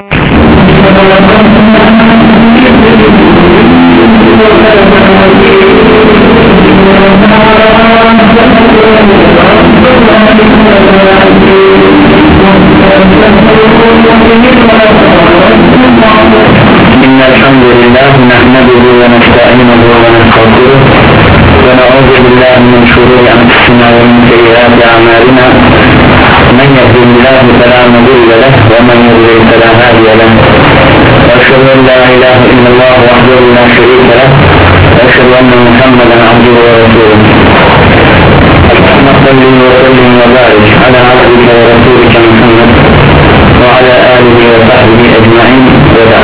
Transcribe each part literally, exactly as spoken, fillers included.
Innelhamdülillah nahmeduhu ve nesta'inuhu ve nestağfiruh ve na'udzu billahi min şururi enfusina ve min seyyiati a'malina men yehdihillahu fela mudille lehu ve men yudlil fela hadiye lehu ve eşhedü en la ilahe illallah vahdehu la şerike lehu ve eşhedü enne Muhammeden abduhu ve resuluh. Salli ve sellim ve barik ala abdike ve rasulike Muhammed ve ala alihi ve sahbihi ecmaîn ve da.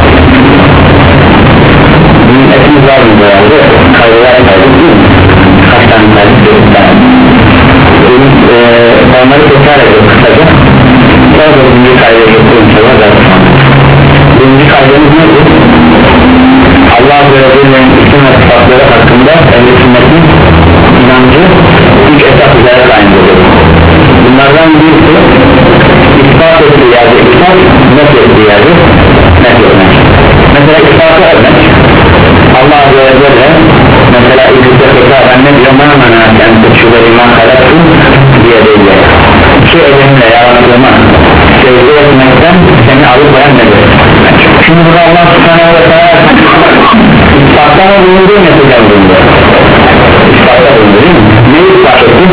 Etimiz var mı bu arada? Kayılar kaydık değil mi? Kaç tane kaydık değil mi? Onları tekrar ediyoruz kısaca. Sonra da birinci kaydaya getirin sonra zaten. Birinci kaydımız nedir? Allah Azze ve Celle'nin isim ve sıfatları hakkında ehl-i sünnetin inancı üç esas üzere kaynaklıdır. Bunlardan birisi ispat ettiği yerde ispat, nef ettiği yerde nef etmek. Mesela ispatı örnek Allah Azze ve Celle mesela İblis'e hitaben ne diyor? Bana manasken seçüler iman kalattım diye değil. Şu elimle yarattığıma secde etmekten seni alıkoyan nedir? Şimdi burada Allah Subhanahu ve Teala ispattan bulunduğu mesela bulundu. İspatta bulundu değil mi? Neyi ispat etti?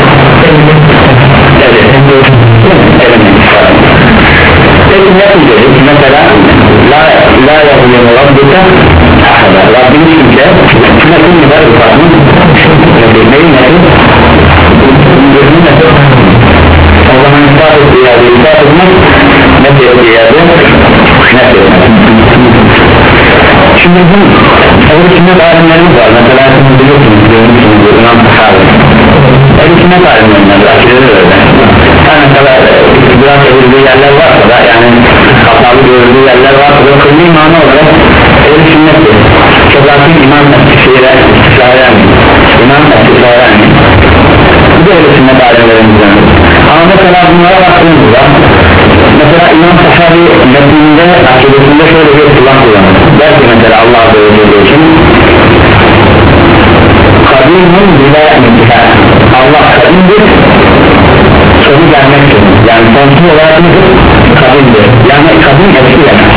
Evet. Elimin ispat etti. Peki ne dedik? Mesela la, la yazılımı Rabbika ahada. Rabbin kimse netin mi var ispatını? Neyin netin? Gözünün netin? O zaman ispat ettiği yerde ispat etmek, net ettiği yerde net etmek. Şimdi bu ehl-i sünnet alimlerimiz var. Mesela siz biliyorsunuz, görmüşsünüz, İmam Sahabi. Ehl-i sünnet alimlerimiz var, akideleri öyle. Yani mesela biraz edildiği yerler varsa da, yani hatalı görüldüğü yerler varsa da kıllı imanı olarak ehl-i sünnettir. Çok zaten İmam Estifa'ya istifaren İmam Estifa'ya bu da ehl-i sünnet alimlerimizden. Ama mesela bunlara baktığımızda mesela İmam Sahabi metninde, akidesinde şöyle bir kullan kullanır. Der ki mesela Allah Azze ve Celle için kadimun bila intihar. Allah kadimdir, sonu gelmektir. Yani sonsuz olarak nedir? Kadimdir. Yani kadim eski demek.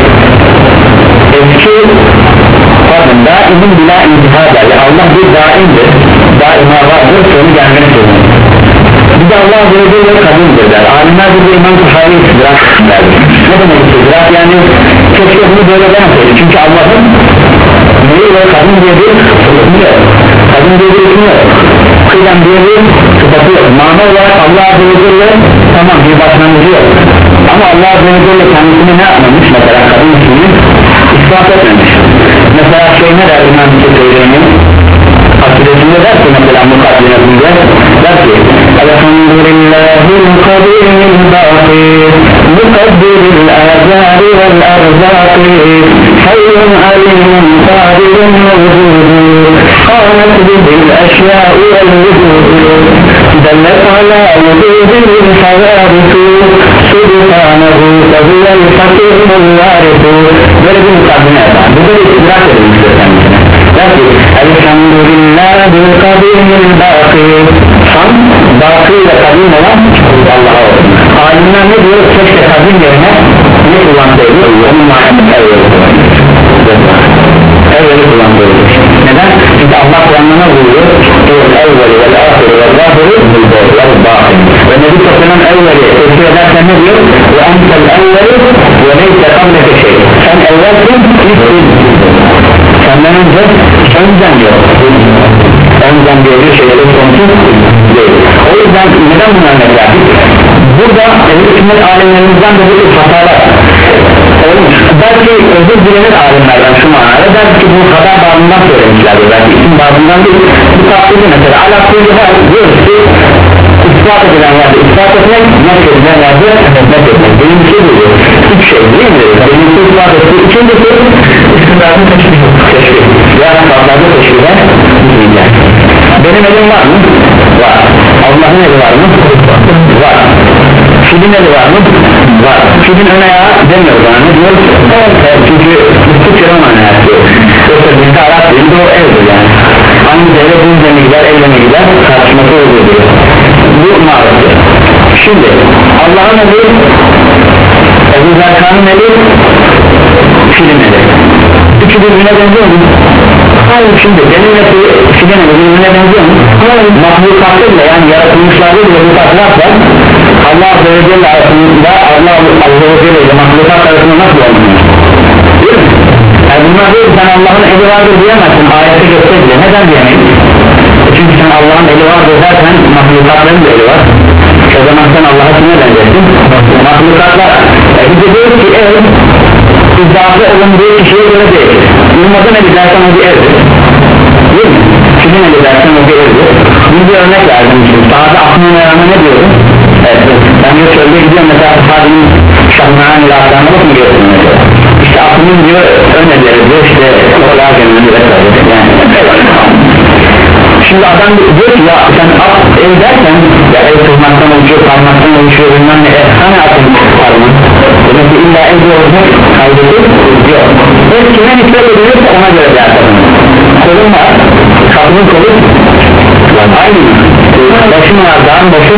Eski kadın daimin bila intihar der. Yani Allah bir daimdir, daima vardır, sonu gelmektir. Bir de Allah Azze ve Celle kadimdir der. Alimler bir de İmam Sahabi istidrak der. Ne demek istidrak? Yani keşke bunu böyle demeseydi. Çünkü Allah'ın neyi ve kadın diye bir sıfatı yok. Kadın diye bir ismi yok. Kıyam diye bir sıfatı yok. Mana olarak Allah Azze ve Celle tamam bir başlangıcı yok. Ama Allah Azze ve Celle kendisini ne yapmamış? Mesela kadın ismini ispat etmemiş. Mesela şey ne der İmam Sahabi'nin akidesinde der ki mesela mukaddimesinde der ki Elhamdülillahil kadiril bâki mukaddiril âzâri vel erzâki hayyun alimun kadirun mevzudu kâmet bidil eşyâi vel vücudu dellet alâ vücudil havâritu subhânehu fehiyel hakimul vâritu. Böyle bir mukaddime eder. Bu da bir idrak edilmiştir kendisine. Der ki Elhamdülillahil kadiril bâki Ham, bâki ile kadim olan Allah'a olsun. Alimler ne diyor? Keşke kadim yerine ne kullansaydı? Onun manasını evveli evveli kullansaydı. Neden? Çünkü Allah Kur'an'ına buyuruyor evveli vel ahiri vel zahiri vel bâki. Ve Nebi Toplan'ın evveli tefsir ederken ne diyor? Ve entel evveli ve neyse kableke şey. Sen evvelsin, ilk senden önce önden yok. Önden diye bir şey söz konusu değil. O yüzden neden bunlar mesela? Burada ehl-i sünnet alimlerimizden de bir hatalar olmuş. Belki özür dilenir alimlerden şu manada. Belki ki bu hata babından söylemişlerdir. Belki isim babından değil. Bu takdirde mesela alakalı her diyoruz ki ispat edilen yerde ispat etmek, net edilen yerde net etmek. Birincisi buydu. Üç şey değil mi? Birincisi ispat etmek. İkincisi isimlerden teşbih. Teşbih. Yani farklarda teşbihler bitmeyecek. Benim elim var mı? Var. Allah'ın eli var mı? Var. Filin eli var mı? Var. Filin evin ön ayağı demiyoruz bana ne diyoruz? Evet, çünkü Türkçe roman hayatı yoksa bizde Arap dilinde o evdir yani hangi devlet bizde mi gider evle mi gider tartışması oluyor diyor bu mağazı. Şimdi Allah'ın evi Ebu Zerkan'ın evi film evi üçü birbirine benziyor mu? Hayır. Şimdi benimle film evi birbirine benziyor mu? Hayır. Mahlukatlarla yani yaratılmışlarda bile bu farklar Allah Azze ve Celle arasında Allah Azze ve Celle ile mahlukat arasında nasıl olmuyor? Değil mi? Yani bunlar değil sen Allah'ın eli vardır diyemezsin ayette gösterir. Neden diyemeyiz? Çünkü sen Allah'ın eli vardır derken mahlukatların da eli var. O zaman sen Allah'a kime benzettin? Mahlukatlar e, bize diyor ki ev izzatı olunduğu kişiye göre değil. Yılmazın eli dersen o bir evdir. Değil mi? Kimin eli dersen o bir evdir. Bir bir örnek verdim şimdi. Sahada aklına yaranma ne diyorum? Evet. Ben de çölde gidiyorum mesela sahadenin şahmağın ilahlarına bakın diyorsun mesela. İşte aklının diyor önerileri diyor işte olar gönüllü vesaire yani. Şimdi adam diyor ki ya sen at ev derken ya ev kırmaktan oluşuyor, parmaktan oluşuyor bilmem ne e, hani atın parmak demek ki illa ev olacak kaydediyor diyor ev kime nispet edilirse ona göre dersen kolun var, kapının kolu aynı başın var, dağın başı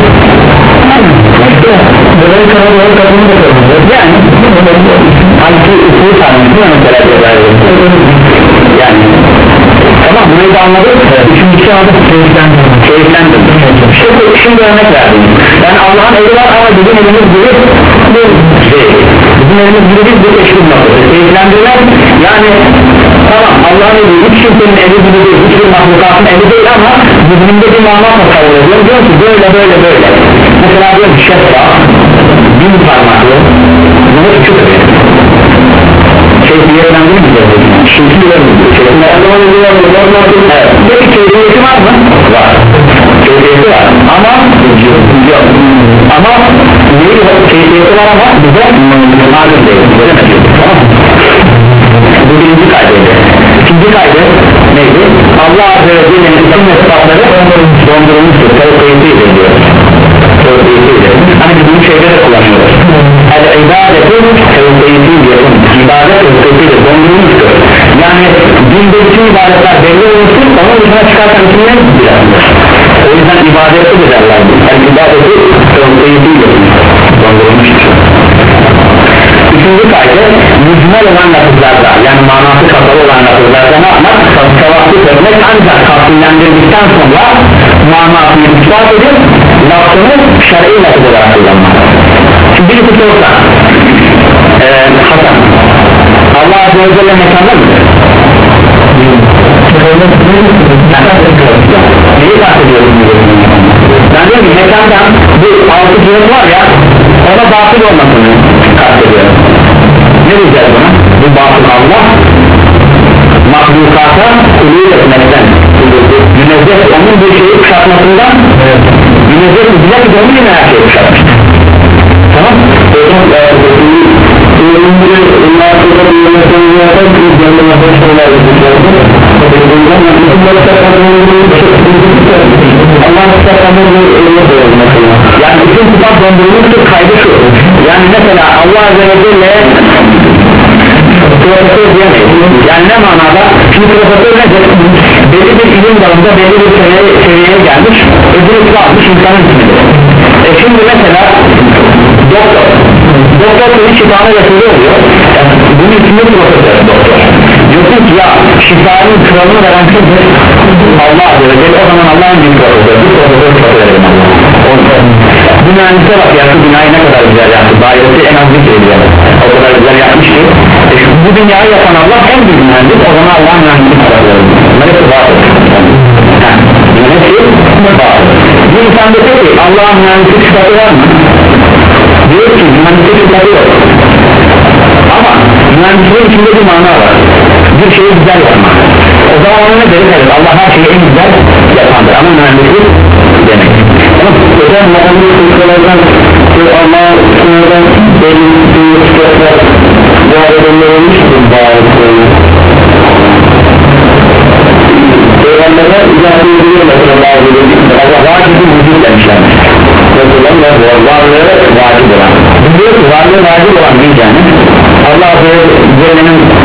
böyle karar var, kapının da kolu yani halbuki usulü tanımlıyor mesela yani tamam burayı da anladık üçüncü adı keyiflendim keyiflendim şimdi, şimdi örnek verdim yani Allah'ın eli var ama bizim elimiz gibi değil bizim elimiz gibi bir teşkil noktası keyiflendirmez yani tamam Allah'ın eli hiç kimsenin eli gibi değil hiçbir mahlukatın eli değil ama zihninde bir mana tasavvur ediyor diyor ki böyle böyle böyle mesela diyor ki şeffa bin parmaklı bunu küçük keyfiyetlendirir mi? Şimdi evet. Peki keyfiyeti var mı? Var. Keyfiyeti var ama yok. Ama neyi var? Keyfiyeti var ama bize malum değil. Tamam mı? Bu birinci kaydıydı. İkinci kaydı neydi? Allah Azze ve Celle'nin isim ve sıfatları dondurulmuştur. Tevkiyetidir diyor. Tevkiyetidir. Hani biz bunu şeyde de kullanıyoruz. El-ibadetin tevkiyetidir. İbadet tevkiyetidir. Dondurulmuştur. Yani dinde bütün ibadetler belli olmuştur. Onun dışına çıkartan isimler birazdır. O yüzden ibadeti de derler. El-ibadeti tevkiyetidir. Dondurulmuştur. Üçüncü kaydı mücmel olan lafızlarda yani manası kapalı olan lafızlarda ne yapmak? Tavaflık etmek ancak kapsillendirdikten sonra manasını ispat edip lafını şer'i lafız olarak kullanmak. Şimdi birisi sorsa ee, Hasan Allah Azze ve Celle mekanda mıdır? Neyi bahsediyoruz? Ben diyorum ki mekandan bir altı cihet var ya ona batıl olmasını kastediyorum. Ne diyeceğiz buna? Bu batıl Allah mahlukata kulüğü etmekten münezzeh onun bir şeyi kuşatmasından münezzeh bize ki onu yine her şeyi kuşatmıştır. Tamam? Yani bütün kitap dondurulmuştur kaydı şu yani mesela Allah Azze ve Celle profesör diyemeyiz yani ne manada şimdi profesör nedir? Belli bir ilim dalında belli bir seviyeye, seviyeye gelmiş ödülü almış insanın ismidir e şimdi mesela doktor doktor senin şifanı vesile oluyor yani bunun içinde profesör doktor diyorsun ki ya şifanın kralını veren kimdir? Allah Azze ve Celle o zaman Allah'ın bir profesör bir profesör çok verelim Allah'a bu mühendise bak ya şu binayı ne kadar güzel yaptı dairesi en az bir şey güzel o kadar güzel yapmış ki e şu, bu dünyayı yapan Allah en büyük mühendis o zaman Allah'ın mühendisi kadar verelim bunlar hepsi bağlı bunlar hepsi bağlı bir insan da diyor ki Allah'ın mühendisi sıfatı var mı? Diyor ki mühendisi sıfatı yok ama mühendisliğin içinde bir mana var bir şeyi güzel yapmak o zaman ona ne deriz? Evet, Allah her şeyi en güzel yapandır ama mühendislik demek tamam hocam mühendislik sıkılardan ama sınırdan belli bir sıkılar bu arada olmuştur bağlılıklarını Peygamber'e icazı ediyor mesela bağlılıklarını ama vacibin vücut demişler mesela varlığı vacip olan biliyor ki varlığı vacip olan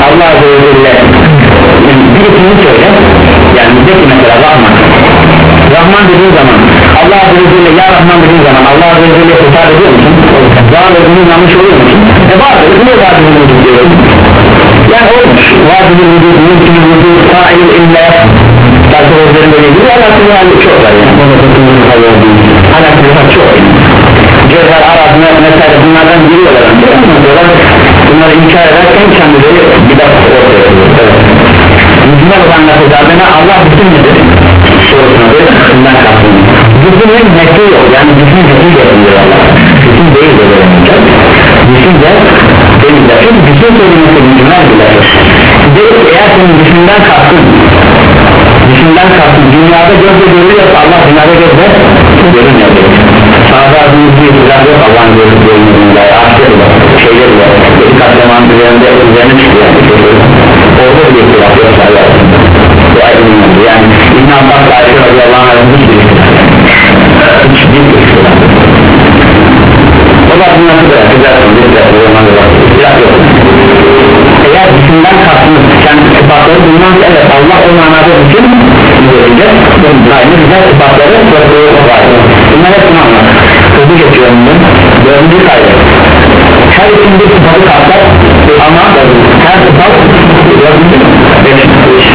Allah Azze ve Celle bir ismini söyle, yani de ki mesela Rahman Rahman dediğin zaman Allah Azze ve Celle ya Rahman dediğin zaman Allah Azze ve Celle'ye tutar ediyor musun? Var olduğunu yanlış oluyor musun? E vardır, niye vardır vücud diyorum? Yani olmuş vardır vücud, mümkün vücud, sahil illa Belki özlerin böyle gibi alakası yani çok var yani alakası çok Cevher, Arap, mesela bunlardan giriyorlar bunları inkar ederken kendileri bir de ortaya koyuyor Müslüman olan lafızlarına Allah bütün nedir? Sorusuna böyle bundan kalkıyor Bütünün nekli yok yani bütün nekli yapılıyor Allah bütün değil de veremeyecek bütün de değiller çünkü bütün kelimesi bütünler bile değil eğer senin bütünden kalktın bütünden kalktın dünyada gözle görülüyorsa Allah dünyada gözle görünmüyor sağda adımız bir silah yok Allah'ın gözle görünmüyor aşkı var şeyler var bir katlaman üzerinde üzerine çıkıyor orada bir silah yok bu aydınlandı yani İbn Abbas Ayşe radıyallahu anh hiçbir silah hiçbir silah o da bunları da güzelsin bir silah yok eğer bütünden kalktınız kendi sıfatları bundan evet Allah o manada bütün göreceğiz aynı güzel sıfatları var bunlar hepsini anlar hızlı geçiyorum ben dördüncü kaydı her için bir sıfatı kapsar ama her sıfat dördüncü beşinci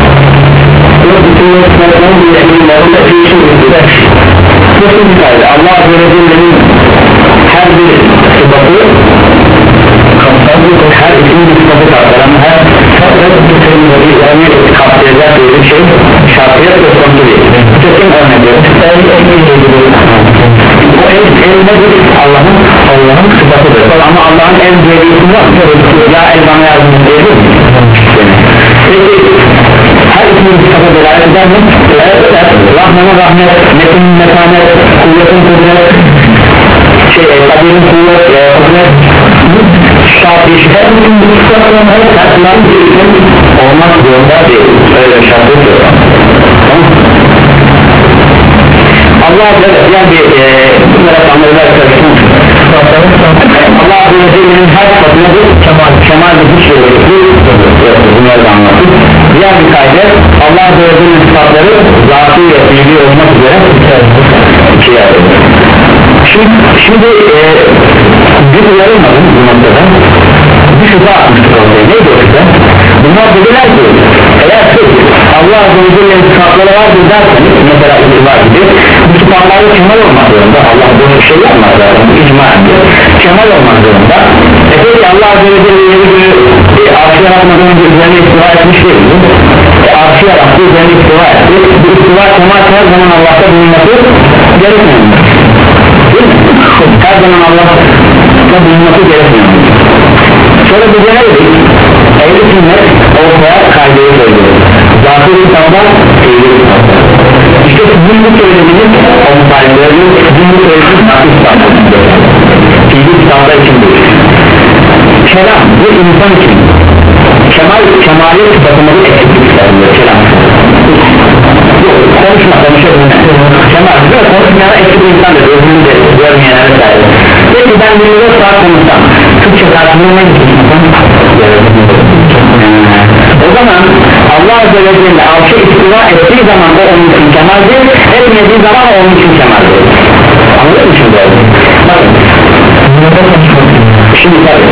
dördüncü kaydı Allah Azze ve Celle'nin her bir sıfatı her ikinci bir sıfatı kapsar ama her yani kapsayacak bir şey şartıya söz konusu değil kesin örneği o el, el nedir? Allah'ın Allah'ın sıfatıdır ama Allah'ın el diyebilisi var ya el bana yardım edebilir mi? peki her ikinci sıfata beraber eder mi? evet Rahman'a rahmet, Metin'in metanet, kuvvetin kudret şey, kabirin kuvvet, kudret şart işte bütün bu sıfatların her olmak zorunda değil öyle şart yok Allah böyle yani bir bunlara anlayacak karışmış Allah Azze ve Celle'nin her sıfatına bir kemal kemal bir güç verir bunları da anlattık diğer bir kaydet Allah Azze ve Celle'nin sıfatları zatıyla ilgili olmak üzere ikiye ayrılır şimdi, şimdi e, bir uyarılmadım bu noktada bir şüphe atmıştır ortaya neydi o şüphe bunlar dediler ki eğer siz Allah Azze ve Celle'nin sıfatları vardır derseniz mesela itibar gibi bu sıfatları kemal olmak zorunda Allah bunu bir şey yapmaz zaten icma ediyor kemal olmak zorunda e peki Allah Azze ve Celle'nin bir e, arşı yaratmadan önce üzerine istiva etmiş değil mi? E, arşı yarattı üzerine istiva etti bu istiva kemal her zaman Allah'ta bulunması gerekmiyor mu? Değil mi? her zaman Allah'ta bulunması gerekmiyor mu? Sonra bir genel dedik ehl-i sünnet ortaya kaydeyi söylüyor zatı sıfatlar ehl-i sıfatlar işte sizin bu söylediğiniz on sayılarının sizin bu söylediğiniz zatı sıfatlar ehl-i sıfatlar için değil kelam bu insan için kemal, kemaliyet sıfatımızı eksiklik sayılıyor kelam konuşma konuşabilir kemal ve konuşmayana eksik insandır özünü de görmeyenlere sayılır peki ben yirmi dört saat konuşsam Türkçe karşılığına gitmişsem o zaman Allah Azze ve Celle arşa istiva ettiği zaman o onun için kemaldir etmediği zaman o onun için kemaldir anladın mı şimdi? bakın şimdi tabi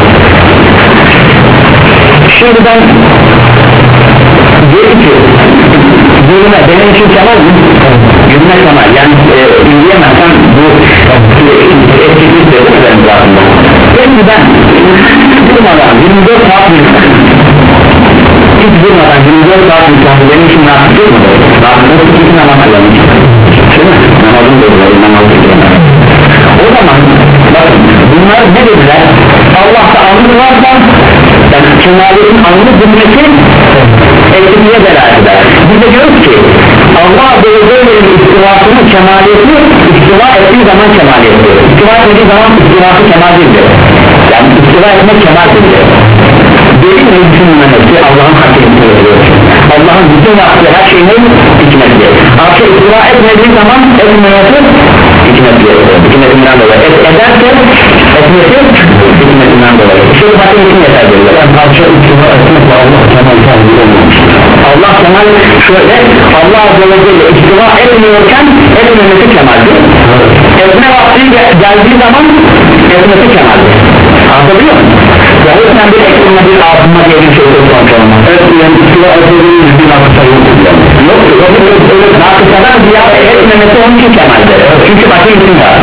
şimdi ben diyelim ki yürüme benim için kemal mi? yürüme kemal yani e, yürüyemezsem bu etkinlik de öğrenci altında peki ben durmadan yirmi dört saat yürümek hiç durmadan yirmi dört saat yürümek benim için rahatsız değil mi? rahatsız için namaz kılamış değil mi? namazın doğruları namazın doğruları o zaman bakın bunlar ne dediler? Allah'ta anlı varsa yani kemaliyetin anlı bilmesi eksikliğe delalet eder biz de diyoruz ki Allah Azze'nin istivasının kemaliyeti istiva ettiği zaman kemaliyeti istiva ettiği zaman istivası kemal değildir yani istiva etmek kemal değildir derin mevcut mümenesi Allah'ın hakimini veriyor Allah'ın bütün yaptığı her şeyinin hikmeti artık istiva etmediği zaman etmeyesi hikmeti hikmetinden dolayı Et, ederse etmesi hikmetinden dolayı işte bu hakim için yeter diyorlar yani parça istiva etmek şöyle Allah Azze ve Celle istiva etmiyorken etmemesi kemaldir, etme vakti geldiği zaman etmesi kemaldir. Anlatabiliyor muyum? Ya o yüzden bir ekranla bir altınma diye bir şey söz konusu olmaz. Evet, yani istiva etmediğiniz bir nakısa yoktur yani. Yoktur, yoktur, nakısadan ziyade etmemesi onun için kemaldir. Çünkü başka isim var.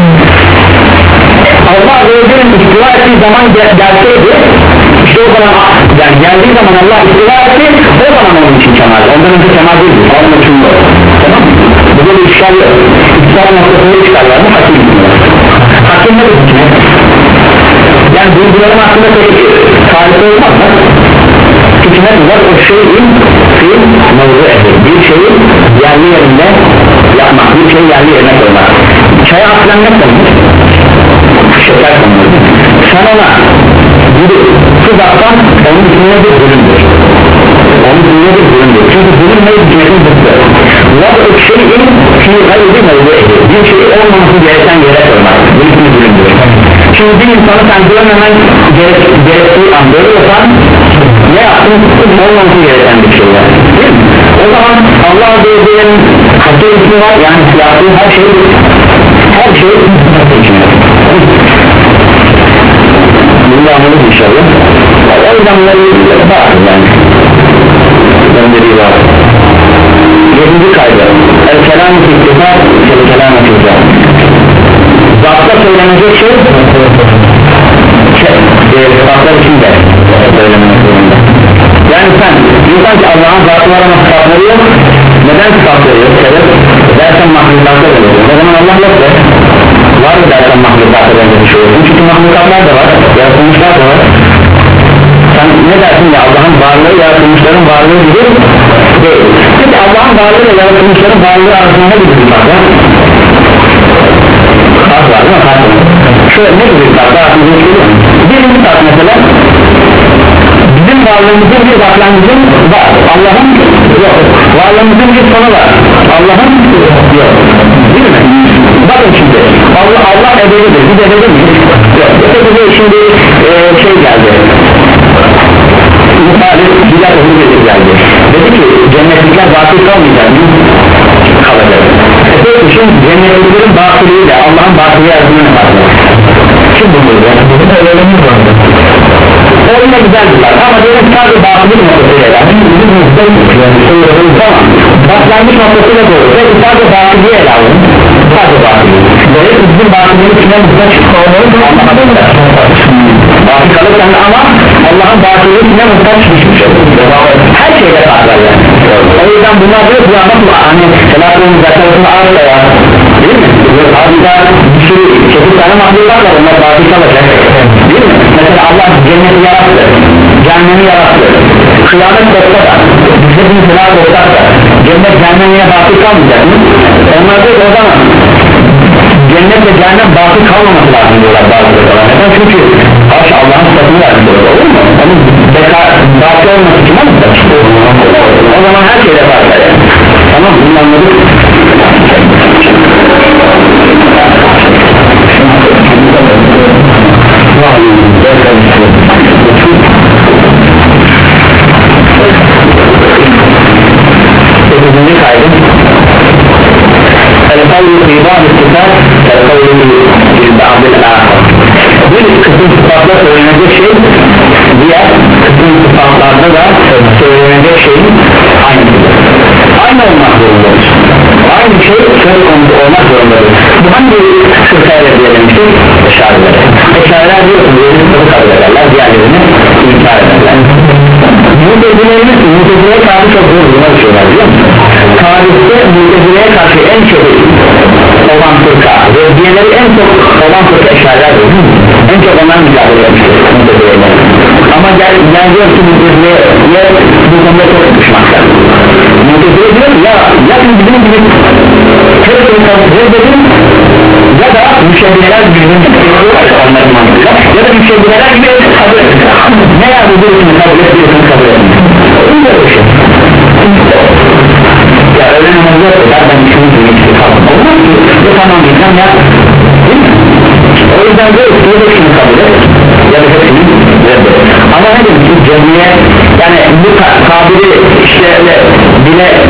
Allah Azze ve Celle'nin istiva ettiği zaman gel gelseydi işte o zaman yani geldiği zaman Allah istiva etti, o zaman onun için kemaldir. Ondan önce kemal değildir. Anlaşılıyor. Tamam mı? Burada bir işgal yok. İstiva noktasında işgaller mi? Hakim ismiyor. Hakim ne hükmet? Yani duygularım hakkında pek tarifi olmaz mı? Hükmet var o şeyin fiil mevzu edir. Bir şeyi yerli yerinde yapmak, bir şeyi yerli yerine koymak. Çaya aslen ne konmuş? Şeker konmuş. Sen ona bir tuz atsan onun üstüne bir bölümdür. Onun üstüne bir bölümdür. Çünkü bölüm ne hükmetin zıttı. Var o şeyin fiil gayri mevzu edir. Bir şeyi olmaması gereken yere koymak. Bu bir bölümdür. Şimdi bir insanı sen görmemen gerek, gerektiği an görüyorsan ne yaptın? Olmaması gereken bir şey var. O zaman Allah Azze ve Celle'nin hakkı ismi var, yani yaptığı her şey her şey bunu anladık inşallah. O yüzden bunları var yani gönderiği var. Yedinci kaydı el-kelam-ı fikriha el-kelam-ı fikriha zatta söylenecek şey şey sıfatlar içinde söylenmek zorunda. Yani sen diyorsan ki Allah'ın zatı var ama sıfatları yok, neden sıfatları yok? Sebep dersen mahlukatlar oluyor. O zaman Allah yok der. Var mı dersen mahlukatlar bir şey olsun? Çünkü mahlukatlar da var, yaratılmışlar da var. Sen ne dersin ya Allah'ın varlığı yaratılmışların varlığı gibi değil. Peki Allah'ın varlığı ve yaratılmışların varlığı arasında ne gibi bir fark var? Fark var mı? Fark var. Şöyle ne gibi bir fark var? Birinci fark mesela bizim varlığımızın bir başlangıcın var, Allah'ın yok. Varlığımızın bir sonu var, Allah'ın yok. Değil mi? Bakın şimdi Allah, Allah ebedidir, biz ebedi miyiz? Yok. Öteki şimdi e, şey geldi Muhalif bilen ömür getir geldi. Dedi ki cennetlikler batıl kalmayacak mı? Kalacak. E peki şimdi cennetliklerin batılıyla Allah'ın batılı yaratımı ne farklı? Kim bulur ya? Bizim öğrenimiz vardı. O yine güzel bir fark ama benim sadece batıllık noktasıyla yani bizim müzden tamam. Başlangıç noktasıyla doğru. Ve sadece batılığı ele alalım. Sadece batılığı. Böyle bizim batılığın içine muhtaç olmalı mı? Anlamadım da. Batıl kalırken ama Allah'ın batılığın içine muhtaç düşmüş. Her şeyde fark var yani. O yüzden bunlar diyor ki hani selatının zakarını ağırla ya. Değil mi? Ağırda bir sürü çeşit tane mahluklar var, onlar batıl kalacak. Değil mi? Mesela Allah cenneti yarattı, cehennemi yarattı. Kıyamet kopsa da, bize bir sınav kopsa da cennet cehennemine batıl kalmayacak mı? Onlar da o zaman cennet ve cehennem batıl kalmaması lazım diyorlar bazıları. Neden? Çünkü karşı Allah'ın sıfatını vermiş olur mu? Onun batıl olması için mi? O zaman her şeyde fark var yani. Tamam mı? Bunu anladık. sekizinci kaydı el-kavlu fi ba'd istifat el-kavlu fi ba'd el-akhar. Bir kısım sıfatlar söylenecek şey diğer kısım sıfatlarda da söylenecek şey aynıdır. Aynı olmak zorundadır. Aynı şey söz konusu olmak zorundadır. Bu hangi sırtayla diyelimizdir? Eşariler. Eşariler diyorsunuz yedi sıfatı kabul ederler, diğerlerini inkar ederler. Mutezile'nin Mutezile'ye karşı çok zor duruma düşüyorlar biliyor musun? Tarihte Mutezile'ye karşı en çok olan fırka ve diğerleri en çok olan fırka eşariler değil mi? En çok onlar mücadele etmiştir Mutezile'ye. Ama gel, gel diyor ki Mutezile'ye bu konuda çok düşmaklar. Mutezile'ye diyor ya ya bizim gibi tek fırkamı reddedim ya da müşebiheler bizim onların mantıkla ya da müşebiheler gibi kabul edin. Ne ya bu birisini kabul et birisini kabul edin. Olur mu öyle şey? Ya öyle namazı yok da ben şunu dinleyip kaldım. Olmaz ki ya tamam diyeceğim ya. Değil mi? O yüzden diyor ki ya da şunu kabul et ya da hepsini reddet. Ama ne demek ki cemiye yani bu tabiri işte öyle dile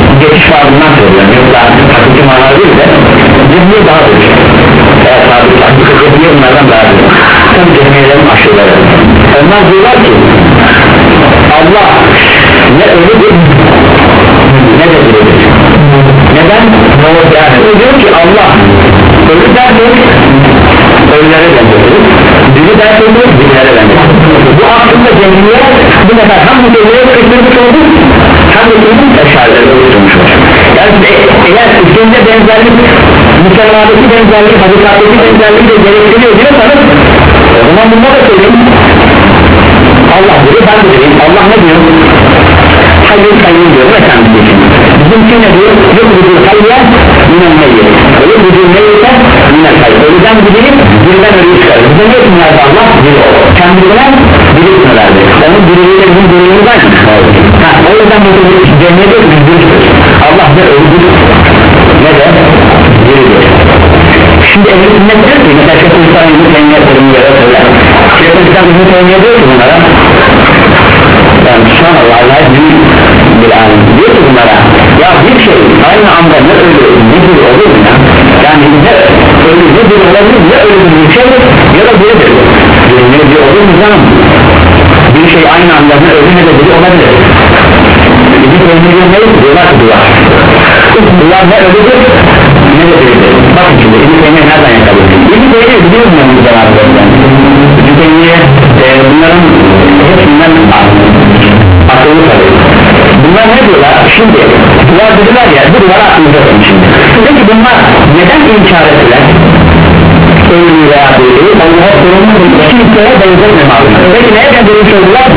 babından söylüyorum yoksa hakiki manada değil de cehmiye daha büyük eğer sabit cehmiye bunlardan daha büyük tabi cehmiyelerin aşırıları onlar diyorlar ki Allah ne ölüdür ne de diridir neden? Yani o diyor ki Allah ölü derdir ölülere benzetilir diri derdir dirilere benzetilir bu aslında cehmiye bu kadar hem bu cehmiye kırpırmış olur hem de kendin eşarları oluşturmuş olur yani eğer ikinde benzerlik müselmadaki benzerlik hadikattaki benzerliği de gerektiriyor diyorsanız o zaman bunda da söyleyeyim Allah diyor ben de diyeyim Allah ne diyor hayır kayyum diyor ve kendisi için bizimki ne diyor yok vücud hayya minel meyyet öyle vücud meyyete minel hayy ölüden gidip birden ölüyü çıkarır bize ne için verdi Allah diri kendisinden diri için verdi onun diriliğiyle bizim diriliğimiz aynı ha, o yüzden bu cennete bizdir Allah ne öldür ne de diridir şimdi ehl-i sünnet diyor ki mesela Şeyh Hüsnü İbn-i Teymiye terimlere söyler Şeyh Hüsnü İbn-i Teymiye diyor ki bunlara yani subhanallah Allah büyük bir alim diyor ki bunlara ya bir şey aynı anda ne ölü ne diri olur mu ya yani ne ölü ne diri olabilir ne ölü bir şey ya da diridir ne diri olur mu canım bir şey aynı anda ne ölü ne de diri olabilir bizim ölümüzün neyiz diyorlar ki duvar duvar ne ölüdür ne de diridir bakın şimdi İbn-i Teymiye nereden yakalıyor İbn-i Teymiye biliyoruz mu bu zamanlardan İbn-i Teymiye e, bunların hepsinden akıllı tabii bunlar ne diyorlar şimdi duvar dediler ya bu duvara aklımıza koyun şimdi peki bunlar neden inkar ettiler ölümü veya duyduğu Allah'a sorumlu kimseye benzetmem adına peki neye benzetmiş oldular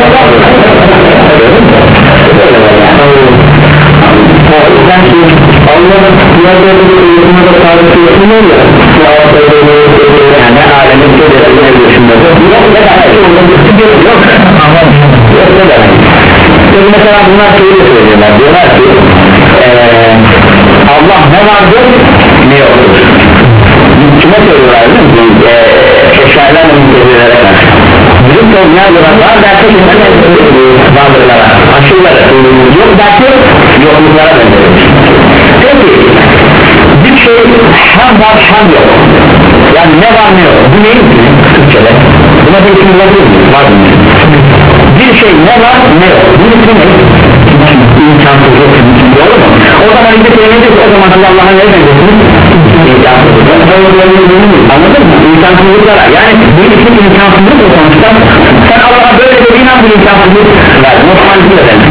o yüzden ki Allah'ın duyarları ölümüne de tarifı yapılıyor ya yani alemin ködelerine görüşünmesi yok ne demek yok yok yok ne demek peki mesela bunlar şöyle söylüyorlar diyorlar ki ee, Allah ne vardır ne yoktur kime söylüyorlar değil mi ee, eşyalarla mutezilere karşı bizim olmayan var derse kimden varlıklara aşırılara yok derse yokluklara benzedir peki bir şey hem var hem yok yani ne var ne yok bu neyin ki Türkçe'de buna bir isim bulabilir miyiz var mı bir şey ne var ne yok bu ismi ne imkansızlık doğru mu o zaman işte söylemedik o zaman Allah'a ne benziyorsunuz imkansızlık anladın mı imkansızlıklara yani bu isim imkansızlık o sonuçta sen Allah'a böyle dediğin an bir imkansızlık verdin o zaman bir öğrenci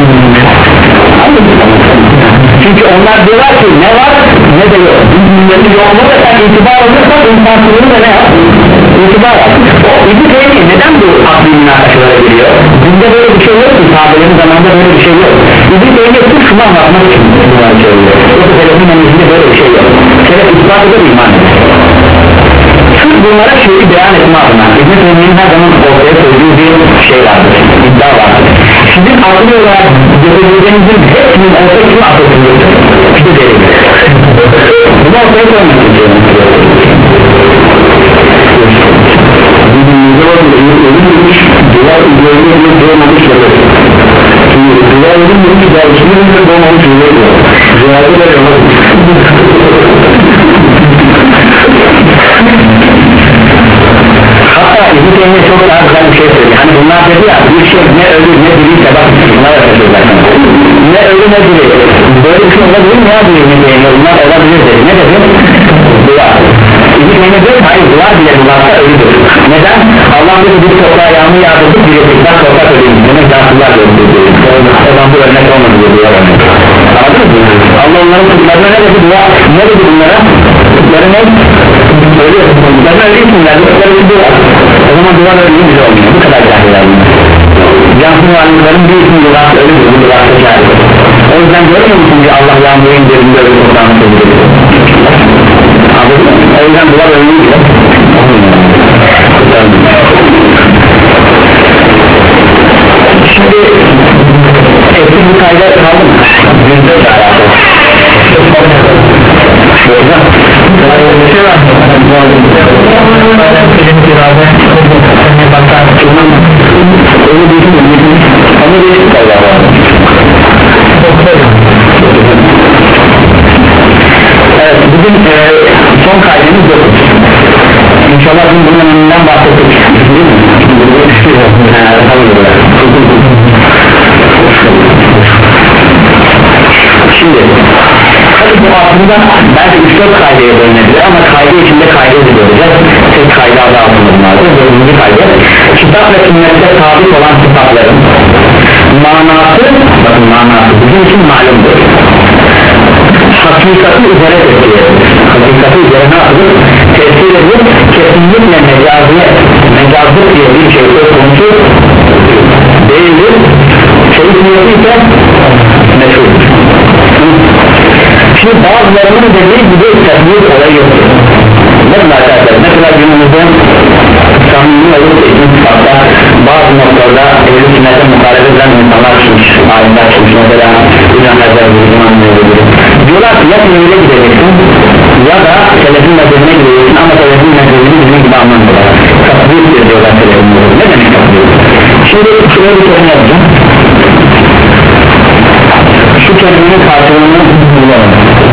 çünkü onlar diyorlar ki ne var ne de yok bunların yokluğu da sen itibar olursan imkansızlığı da ne yap itibar al o İbn-i Teymiye neden bu akli münakaşalara giriyor bunda böyle bir şey yok ki sahabelerin zamanında böyle bir şey yok İbn-i Teymiye sırf şunu anlatmak için bunları söylüyor yoksa selefin menizinde böyle bir şey yok selef ispat eder iman eder sırf bunlara şeyi beyan etme adına İbn-i Teymiye'nin her zaman ortaya koyduğu bir şey vardır iddia vardır sizin aklı olarak görebildiğinizin hepsinin ortaya kimi atılıyordur işte değil bunu ortaya koymak istiyorum bildiğinizde bakın ölümlüymüş duvar üzerinde bir doğmamış yapar şimdi duvar ölümlüymüş daha üstünde bir doğmamış yapar cevabı da yapar hatta İbn-i Teymiye çok daha güzel bir şey söylüyor hani bunlar dedi ya bir şey ne ölü ne diriyse bak bunlar yapacaklar ne ölü ne diri böyle bir şey olabilir mi ya diyor İbn-i Teymiye bunlar olabilir dedi ne dedi duvar İbn-i Teymiye diyor hayır duvar bile duvarsa ölüdür neden Allah dedi bir toprağa yağmur yağdırdık bir etikten toprak ölüyüm demek cansızlar gördüğü o zaman bu örnek olmadı diyor duvar örnek anladınız mı Allah onların kutlarına ne dedi duvar ne dedi bunlara kutları ne ölü kutlarına ölü isimler kutları bir duvar o zaman duvar ölüyü bile olmuyor bu kadar cahiller cansız varlıkların bir ismi duvarsa ölüdür bu duvarsa cahil o yüzden görmüyor musun ki Allah yağmuru indirinde ölü toprağını seviyor o yüzden duvar ölüyü bile şimdi eski bir kayda kaldı mı? Yüzde de alakalı hocam bir şey var öyle değil mi? Ama değil mi kayda var? gün bunun önünden bahsettik değil mi? Şimdi tabi bu aslında belki üç dört kaydeye bölünebilir ama kaydı içinde kaydı ediyoruz tek kaydı adı altında bunlardır. Dördüncü kaydı kitap ve sünnette sabit olan kitapların manası, bakın manası bizim için malumdur, hakikati üzere tepkilir, hakikati üzere ne yapılır? Tepki edilir, kesinlikle mecaziyet, mecazlık diye bir şey söz konusu değildir, keyfiyeti ise meşhurdur. Şimdi bazılarının dediği gibi tepkilik olayı yoktur. Bakın arkadaşlar, mesela günümüzde samimi olup eğitim kitapta bazı noktalarda ehl-i sünnete muhalefet eden insanlar çıkmış, alimler çıkmış, mesela İmam Hazretleri İmam Mevlüt'ü diyorlar ki ya öyle gideceksin ya da selefin mezhebine gideceksin ama selefin mezhebini bizim gibi anlamıyorlar. Tatbiktir diyorlar selefin mezhebine. Ne demek tatbik? Şimdi şöyle bir kelime yapacağım, şu kelimenin karşılığını bulalım.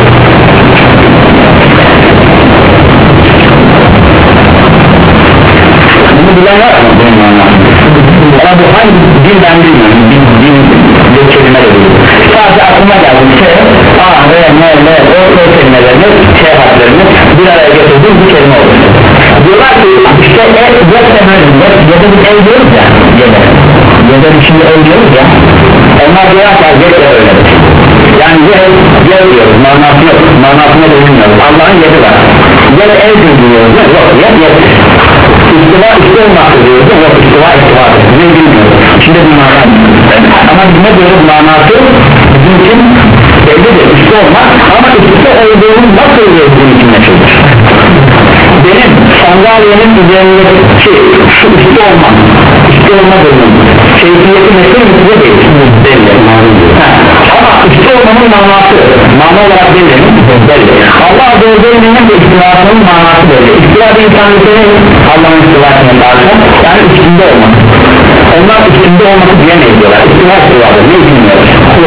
Bunu bilen var mı? Benim anlamda ama bu hangi din ben bilmiyorum, din, din bir kelime de değil, sadece aklıma geldi bir şey a, r, m, l, o, o kelimelerini, şey harflerini bir araya getirdiğim bir kelime olur. Diyorlar ki işte el, yok temelinde ya da bir el diyoruz ya ya da ya da içinde el diyoruz ya, onlar diyorlar ki el de öyledir, yani yer, yer diyoruz, manası yok, manasına da bilmiyoruz, Allah'ın yeri var, ya da el diyoruz, yok yer, yer İstiva işte olmakta diyoruz, yok istiva istivadır, ne bilmiyoruz, içinde bir mana ama biz ne diyoruz, manası bizim için bellidir, üstü olmak ama üstü olduğunun nasıl olduğunu için meşhurdur. Benim sandalyenin üzerindeki şu üstü olmak, üstü olma durumu keyfiyeti meşhur mu size değil, belli ama üstü olmanın manası, mana olarak belli mi? Belli. Allah Azze ve Celle'nin de istivasının manası belli. İstiva bir insan üzerine Allah'ın istivasının karşı, yani üstünde olmak. Onlar üstünde olması diyemeyiz diyorlar. İstiva istivadır, ne bilmiyoruz?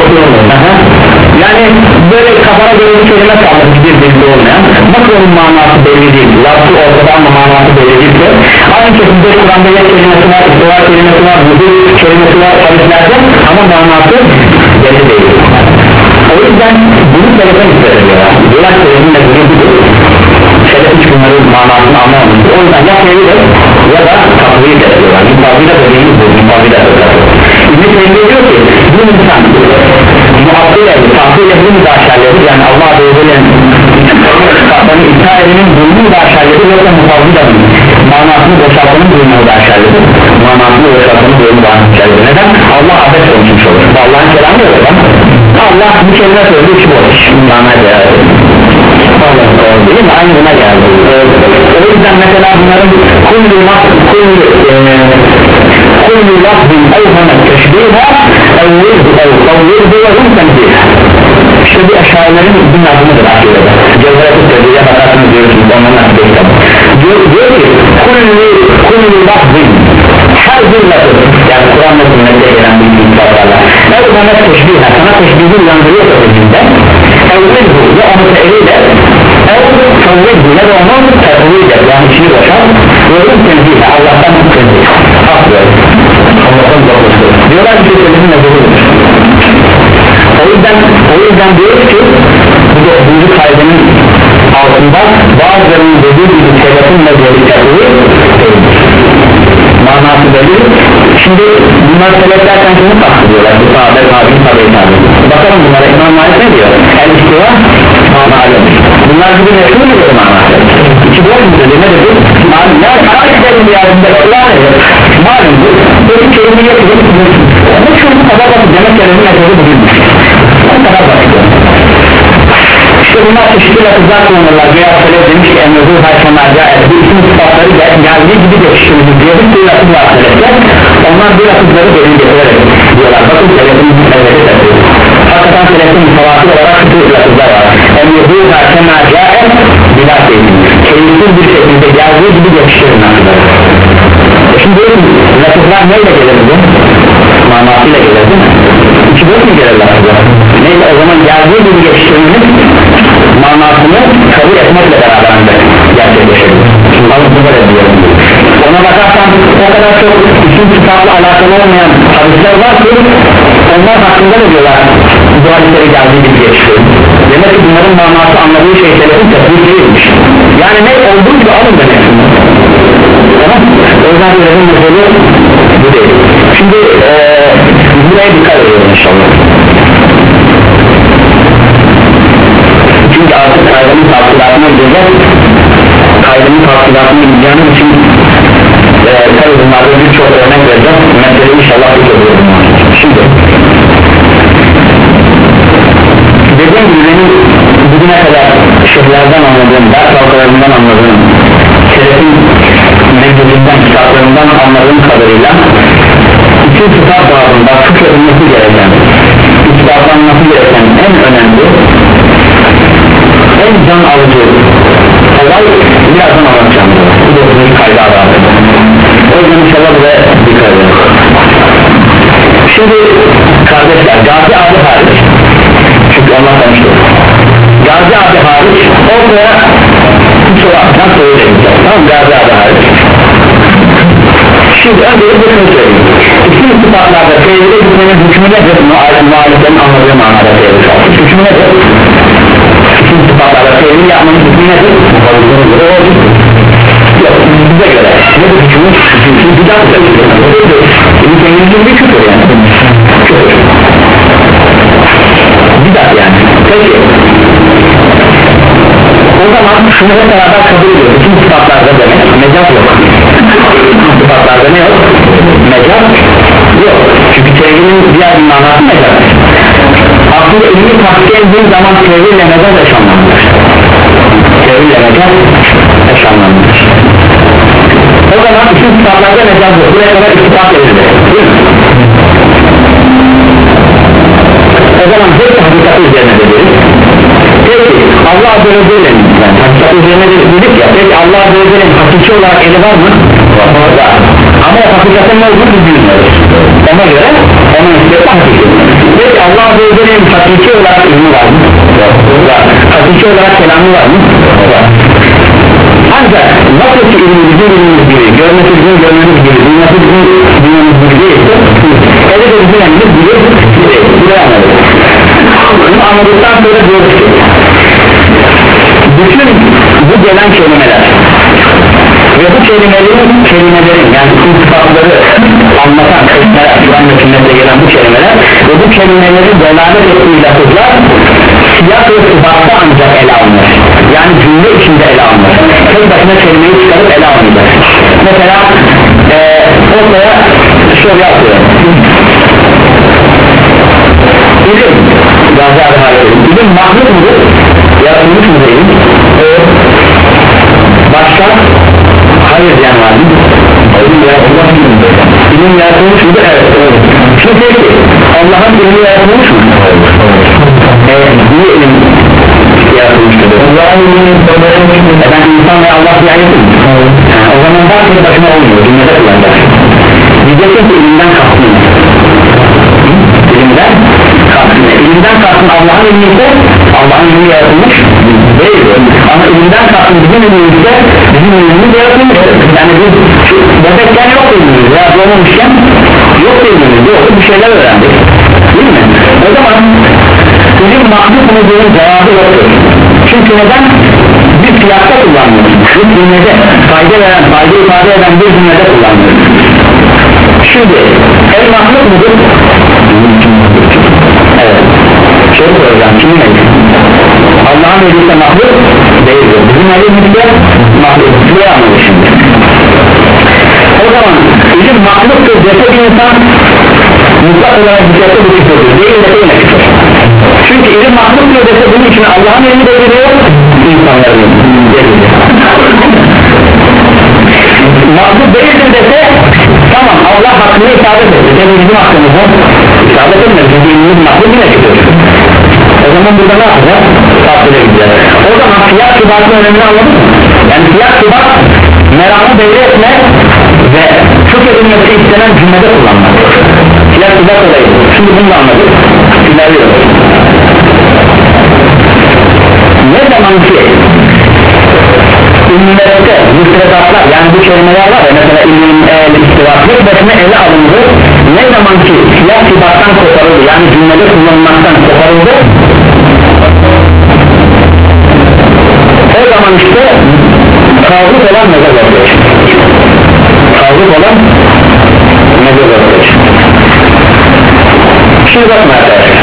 Yani böyle kafana göre bir kelime kalmış bir bilgi olmayan, nasıl onun manası belli değil, lafı ortada ama manası belli değilse, aynı şekilde Kur'an'da yer kelimesi var, istiva kelimesi var, müdür kelimesi var hadislerde ama manası belli değil. O yüzden bunu selefe istiyorlar. Diyorlar selefin de bunu budur. Selef hiç bunların manasını anlamamıştır. O yüzden ya sevilir ya da takviye de ediyorlar. Mutfabıyla dediğimiz bu, mutfabıyla ediyorlar. İbn-i Teymiye diyor ki bu insan muhabbıyla, takviyle bunu müdaşerleri, yani Allah Azze ve Celle'nin kitaplarını iptal edenin bunu müdaşerleri yoksa mutfabıyla manasını boşaltanın bunu müdaşerleri, manasını boşaltanın bunu müdaşerleri. Neden? Allah adet konuşmuş olur. Allah'ın kelamı yok lan. Allah bir kelime söyledi, üç boş manaya değer değil mi? Aynı buna geldi. O yüzden mesela bunların kullu kullu kullu lafzin evhana teşbiha evvirdu evvirdu ve hum tembiha. İşte bu eşarilerin bin adımıdır akidede. Cevherat-ı Tevhi'ye bakarsınız diyorsunuz, onların akidede kitabı. Diyor, diyor ki kullu kullu lafzin, her bir lafız, yani Kur'an'la sünnette gelen bir kitaplarla evhana teşbiha, sana teşbihi uyandırıyor sözünde, evvirdu ve onu tevhiyle evvirdu ya da onu tevhiyle, yani içini boşal ve hum tembiha, Allah'tan tembiha aklıyor, Allah'tan zorlaşıyor diyorlar ki sözünün nezeridir. O yüzden, o yüzden diyoruz ki bu dokuzuncu kaydenin altında bazılarının dediği gibi selefin mezheri tevhid manası belli. Şimdi bunlar selef derken kimi kastediyorlar? Bu sahabe, tabi'in, tabi'in, tabi'in. Bakalım bunlara İmam Malik ne diyor? El istiva ma'alem. Bunlar gibi meşhur mu diyor manası? İki boş mu dedi? Ne dedi? Malum. Yani Maliklerin bir yardımda Allah ne diyor? Malum bu. Böyle kelime yapılıp bu şunu kadar basit demek kelime mezheri bugünmüş. O kadar basit. İşte bunlar çeşitli lafızlar kullanırlar. Veya Selef demiş ki emrezi haşemaca bu isim sıfatları geldiği gibi geçiştirilir diye bir lafız var Selef'te. Onlar bu lafızları geri getirerek diyorlar. Bakın Selef'in mezheri yapıyor. Hakikaten Selef'in mütevakil olarak şu lafızlar var. Emrezi haşemaca bilat değil. Kendisiz bir şekilde geldiği gibi geçiştirin lafızları. Şimdi lafızlar neyle gelir bu? Manasıyla gelir değil mi? İki boş mu gelir lafızlar? Neyse o zaman geldiği gibi geçiştirmemiz manasını kabul etmekle beraber gerçekleşebilir. Alın bu böyle Ona bakarsan o kadar çok isim sıfatla alakalı olmayan hadisler var ki onlar hakkında ne diyorlar? Bu hadisleri geldiği gibi geçiyor. Demek ki bunların manası anladığı şey selefin tepkisi değilmiş. Yani ne olduğu gibi alın demek. Tamam? O yüzden selefin mesele bu değil. Şimdi ee, buraya dikkat edelim inşallah. Çünkü artık kaydanın tafsilatına gideceğiz. Kaydanın tafsilatına gideceğimiz için e, tabi bunlarda birçok örnek vereceğiz. Mesele inşallah bu çözüyorum. Şimdi dediğim gibi benim bugüne kadar şeylerden anladığım, ders halkalarından anladığım, selefin meclisinden, kitaplarından anladığım kadarıyla iki kitap bağında fıkredilmesi gereken, ispatlanması gereken en önemli, en can alıcı olay birazdan anlatacağım. Bu da bir kayda adı. O yüzden inşallah buraya dikkat edelim. Şimdi kardeşler, Gazi abi hariç, çünkü onlar tanışıyor. Gazi abi hariç ortaya bir soru atmak söyleyeceğim. Tamam, Gazi abi hariç. Şimdi öncelikle şunu söyleyeyim. İsim sıfatlarda tevhide gitmenin hükmü nedir? Muhaliflerin anladığı manada tevhide hükmü nedir? İsim sıfatlarda tevhide yapmanın hükmü nedir? Yok, bize göre nedir hükmü? Bidat da hükmü. Şimdi kendimizin bir küfür yani. Küfür. Bidat yani. Peki o zaman şunu hep beraber kabul ediyor. Bütün sıfatlarda demek mecaz yok. Sıfatlarda ne yok? Mecaz yok. Çünkü tevhidin diğer bir manası mecaz. Aslında ilmi tahkik ettiği zaman tevhidle mecaz eşanlanmış. Tevhidle mecaz eşanlanmış. O zaman bütün sıfatlarda mecaz yok. Buraya kadar istifat edilir. O zaman hep hakikati üzerine dediriz. Peki Allah Azze ve Celle'nin yani hakikati üzerine dedik ya, peki Allah Azze ve Celle'nin hakiki olarak eli var mı? Var. Ama o hakikatin ne olduğunu biz bilmiyoruz. Ona göre onun ispatı hakiki. Peki Allah Azze ve Celle'nin hakiki olarak ilmi var mı? Var. Hakiki olarak kelamı var mı? Var. Ancak nasıl ki ilmi bizim ilmimiz gibi, görmesi bizim görmemiz gibi, dünyası bizim dünyamız gibi değilse, öyle de bizim elimiz gibi değil. Buraya anladık. Bunu anladıktan sonra diyoruz ki bütün bu gelen kelimeler ve bu kelimelerin kelimelerin yani sıfatları anlatan kelimeler, Kur'an ve sünnette gelen bu kelimeler ve bu kelimeleri delalet ettiği lafızlar siyah ve sıfatta ancak ele alınır. Yani cümle içinde ele alınır. Tek başına kelimeyi çıkarıp ele alınır. Mesela ee, ortaya şöyle yapıyor. İlim, Gazi abi halidir. İlim mahluk mudur? Yaratılmış mı değil? Evet. Başka? Hayır diyen var mı? İlim yaratılmış mıdır? İlim yaratılmış mıdır? Evet. Şimdi peki, Allah'ın ilmi yaratılmış mı? Evet. Niye ilim yaratılmıştır? Allah'ın ilmi yaratılmış mıdır? E ben insan ve Allah bir ayetim. O zaman da tek başına olmuyor. Cümlede kullanacak. Diyeceksin ki ilimden kastın. İlimden kastın. İlimden kastın Allah'ın ilmi ise Allah'ın ilmi yaratılmış değil. Ama ilimden kastın bizim ilmi ise bizim ilmimiz yaratılmış. Yani biz bebekken yok ilmimiz veya doğmamışken yok ilmimiz yok. Bir şeyler öğrendik. Değil mi? O zaman ilim mahluk mudur cevabı yoktur. Çünkü neden? Bir siyahta kullanmıyoruz. Bir cümlede fayda veren, fayda ifade eden bir cümlede kullanmıyoruz. Şimdi el mahluk mudur? Evet. Şey soracağım, kimin eli? Allah'ın eli ise mahluk değildir. Bizim elimiz de mahluk. Buraya anladık şimdi. O zaman ilim mahluktur dese bir insan mutlak olarak dikkatle bu küfürdür. Değil de yine küfür. Çünkü ilim mahluktur dese bunun için Allah'ın elini deviriyor, insanların deviriyor. Mahluk değildir dese tamam, Allah hakkını isabet etti. Tabi bizim hakkımızı isabet etmez. Çünkü ilmimiz mahluk yine küfürdür. O zaman burada ne yapacağız? Tafsile gideceğiz. O zaman fiyat sıfatının önemini anladın mı? Yani fiyat sıfat meramı devre etme ve çok edilmesi istenen cümlede kullanmak. Fiyat sıfat olayı. Şimdi bunu da anladık. İlerliyoruz. Ne zaman ki ümmette müfredatlar yani bu kelimeler var ya mesela ilim, el, istivak tek başına ele alındı ne zaman ki siyah sibattan koparıldı yani cümlede kullanılmaktan koparıldı o zaman işte kavuk olan mezar ortaya kavuk olan mezar ortaya şimdi bakın arkadaşlar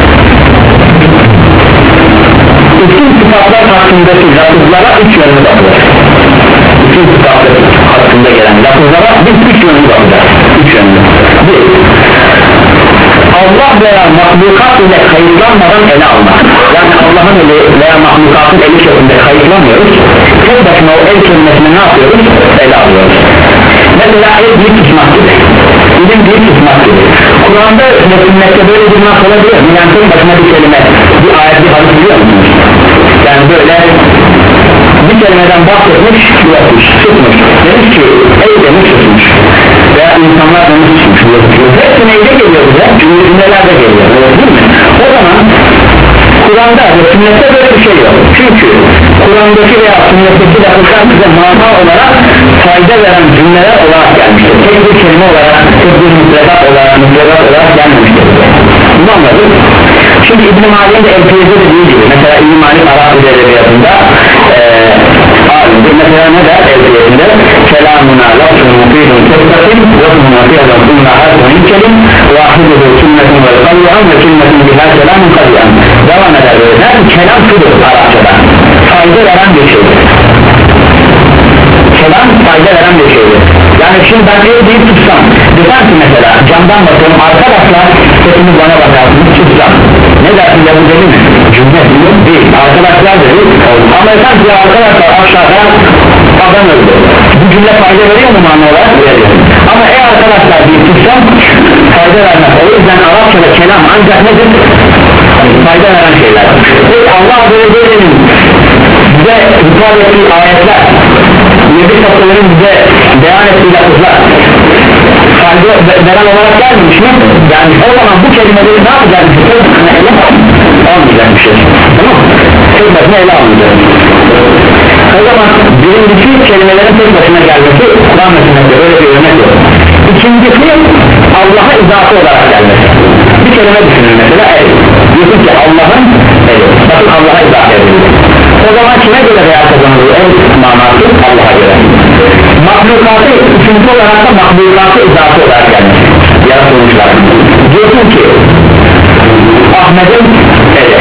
isim sıfatlar hakkındaki lafızlara üç yönlü bakılır isim sıfatlar hakkında gelen lafızlara biz üç yönlü bakacağız üç yönlü bir Allah veya mahlukat ile kayıtlanmadan ele almak yani Allah'ın eli veya mahlukatın eli şeklinde kayıtlamıyoruz tek başına o el kelimesini ne yapıyoruz ele alıyoruz mesela el büyük tutmak gibi ilim büyük tutmak gibi Kur'an'da ve sünnette böyle bir nasıl olabilir yani tek başına bir kelime bir ayet bir hadis biliyor musunuz yani böyle bir kelimeden bahsetmiş yapmış tutmuş demiş ki el demiş tutmuş veya insanlar demiş tutmuş hepsi neyde geliyor bize cümlelerde geliyor değil mi o zaman Kur'an'da ve sünnette böyle bir şey yok çünkü Kur'an'daki veya sünnetteki lafızlar bize mana olarak fayda veren cümleler olarak gelmiştir tek bir kelime olarak tek bir müfredat olarak müfredat olarak gelmemiştir bunu anladık şimdi İbn-i Mali'nin de elfiyede dediği gibi mesela İbn-i Mali Arap edebiyatında mesela ne der elfiyetinde kelamuna lafzun mufidun kesratin lafzuna fiyadun bunna harfun kelim vahiduhu sünnetin ve kavyan ve sünnetin biha kelamun kavyan devam eder böyle der kelam şudur Arapçada fayda veren bir şeydir kelam fayda veren bir şeydir yani şimdi ben el deyip tutsam desem ki mesela camdan bakıyorum arkadaşlar sesimiz bana bakarsınız tutsam ne dersin ya bu deli mi? Cümle değil arkadaşlar dedi ama efendim ya arkadaşlar aşağıda adam öldü bu cümle fayda veriyor mu manu olarak? Veriyor ama ey arkadaşlar deyip tutsam fayda vermez o yüzden Arapçada kelam ancak nedir? Fayda veren şeyler peki Allah Azze'nin bize hitap ettiği ayetler Nebi Tasavvur'un bize beyan ettiği lafızlar fayda veren olarak gelmemiş mi? Yani o zaman bu kelimeleri ne yapacak bir şey? Almayacak bir şey tamam mı? Tek başına ele almayacak o zaman birincisi kelimelerin tek başına gelmesi Kur'an metininde öyle bir örnek yok İkincisi Allah'a izafe olarak gelmesi bir kelime düşünün mesela el diyorsun ki Allah'ın eli bakın Allah'a izafe edilir o zaman kime göre veya kazanılır el manası Allah'a göre mahlukatı üçüncü olarak da mahlukatı izafe olarak gelmesi yaratılmışlar diyorsun ki Ahmet'in eli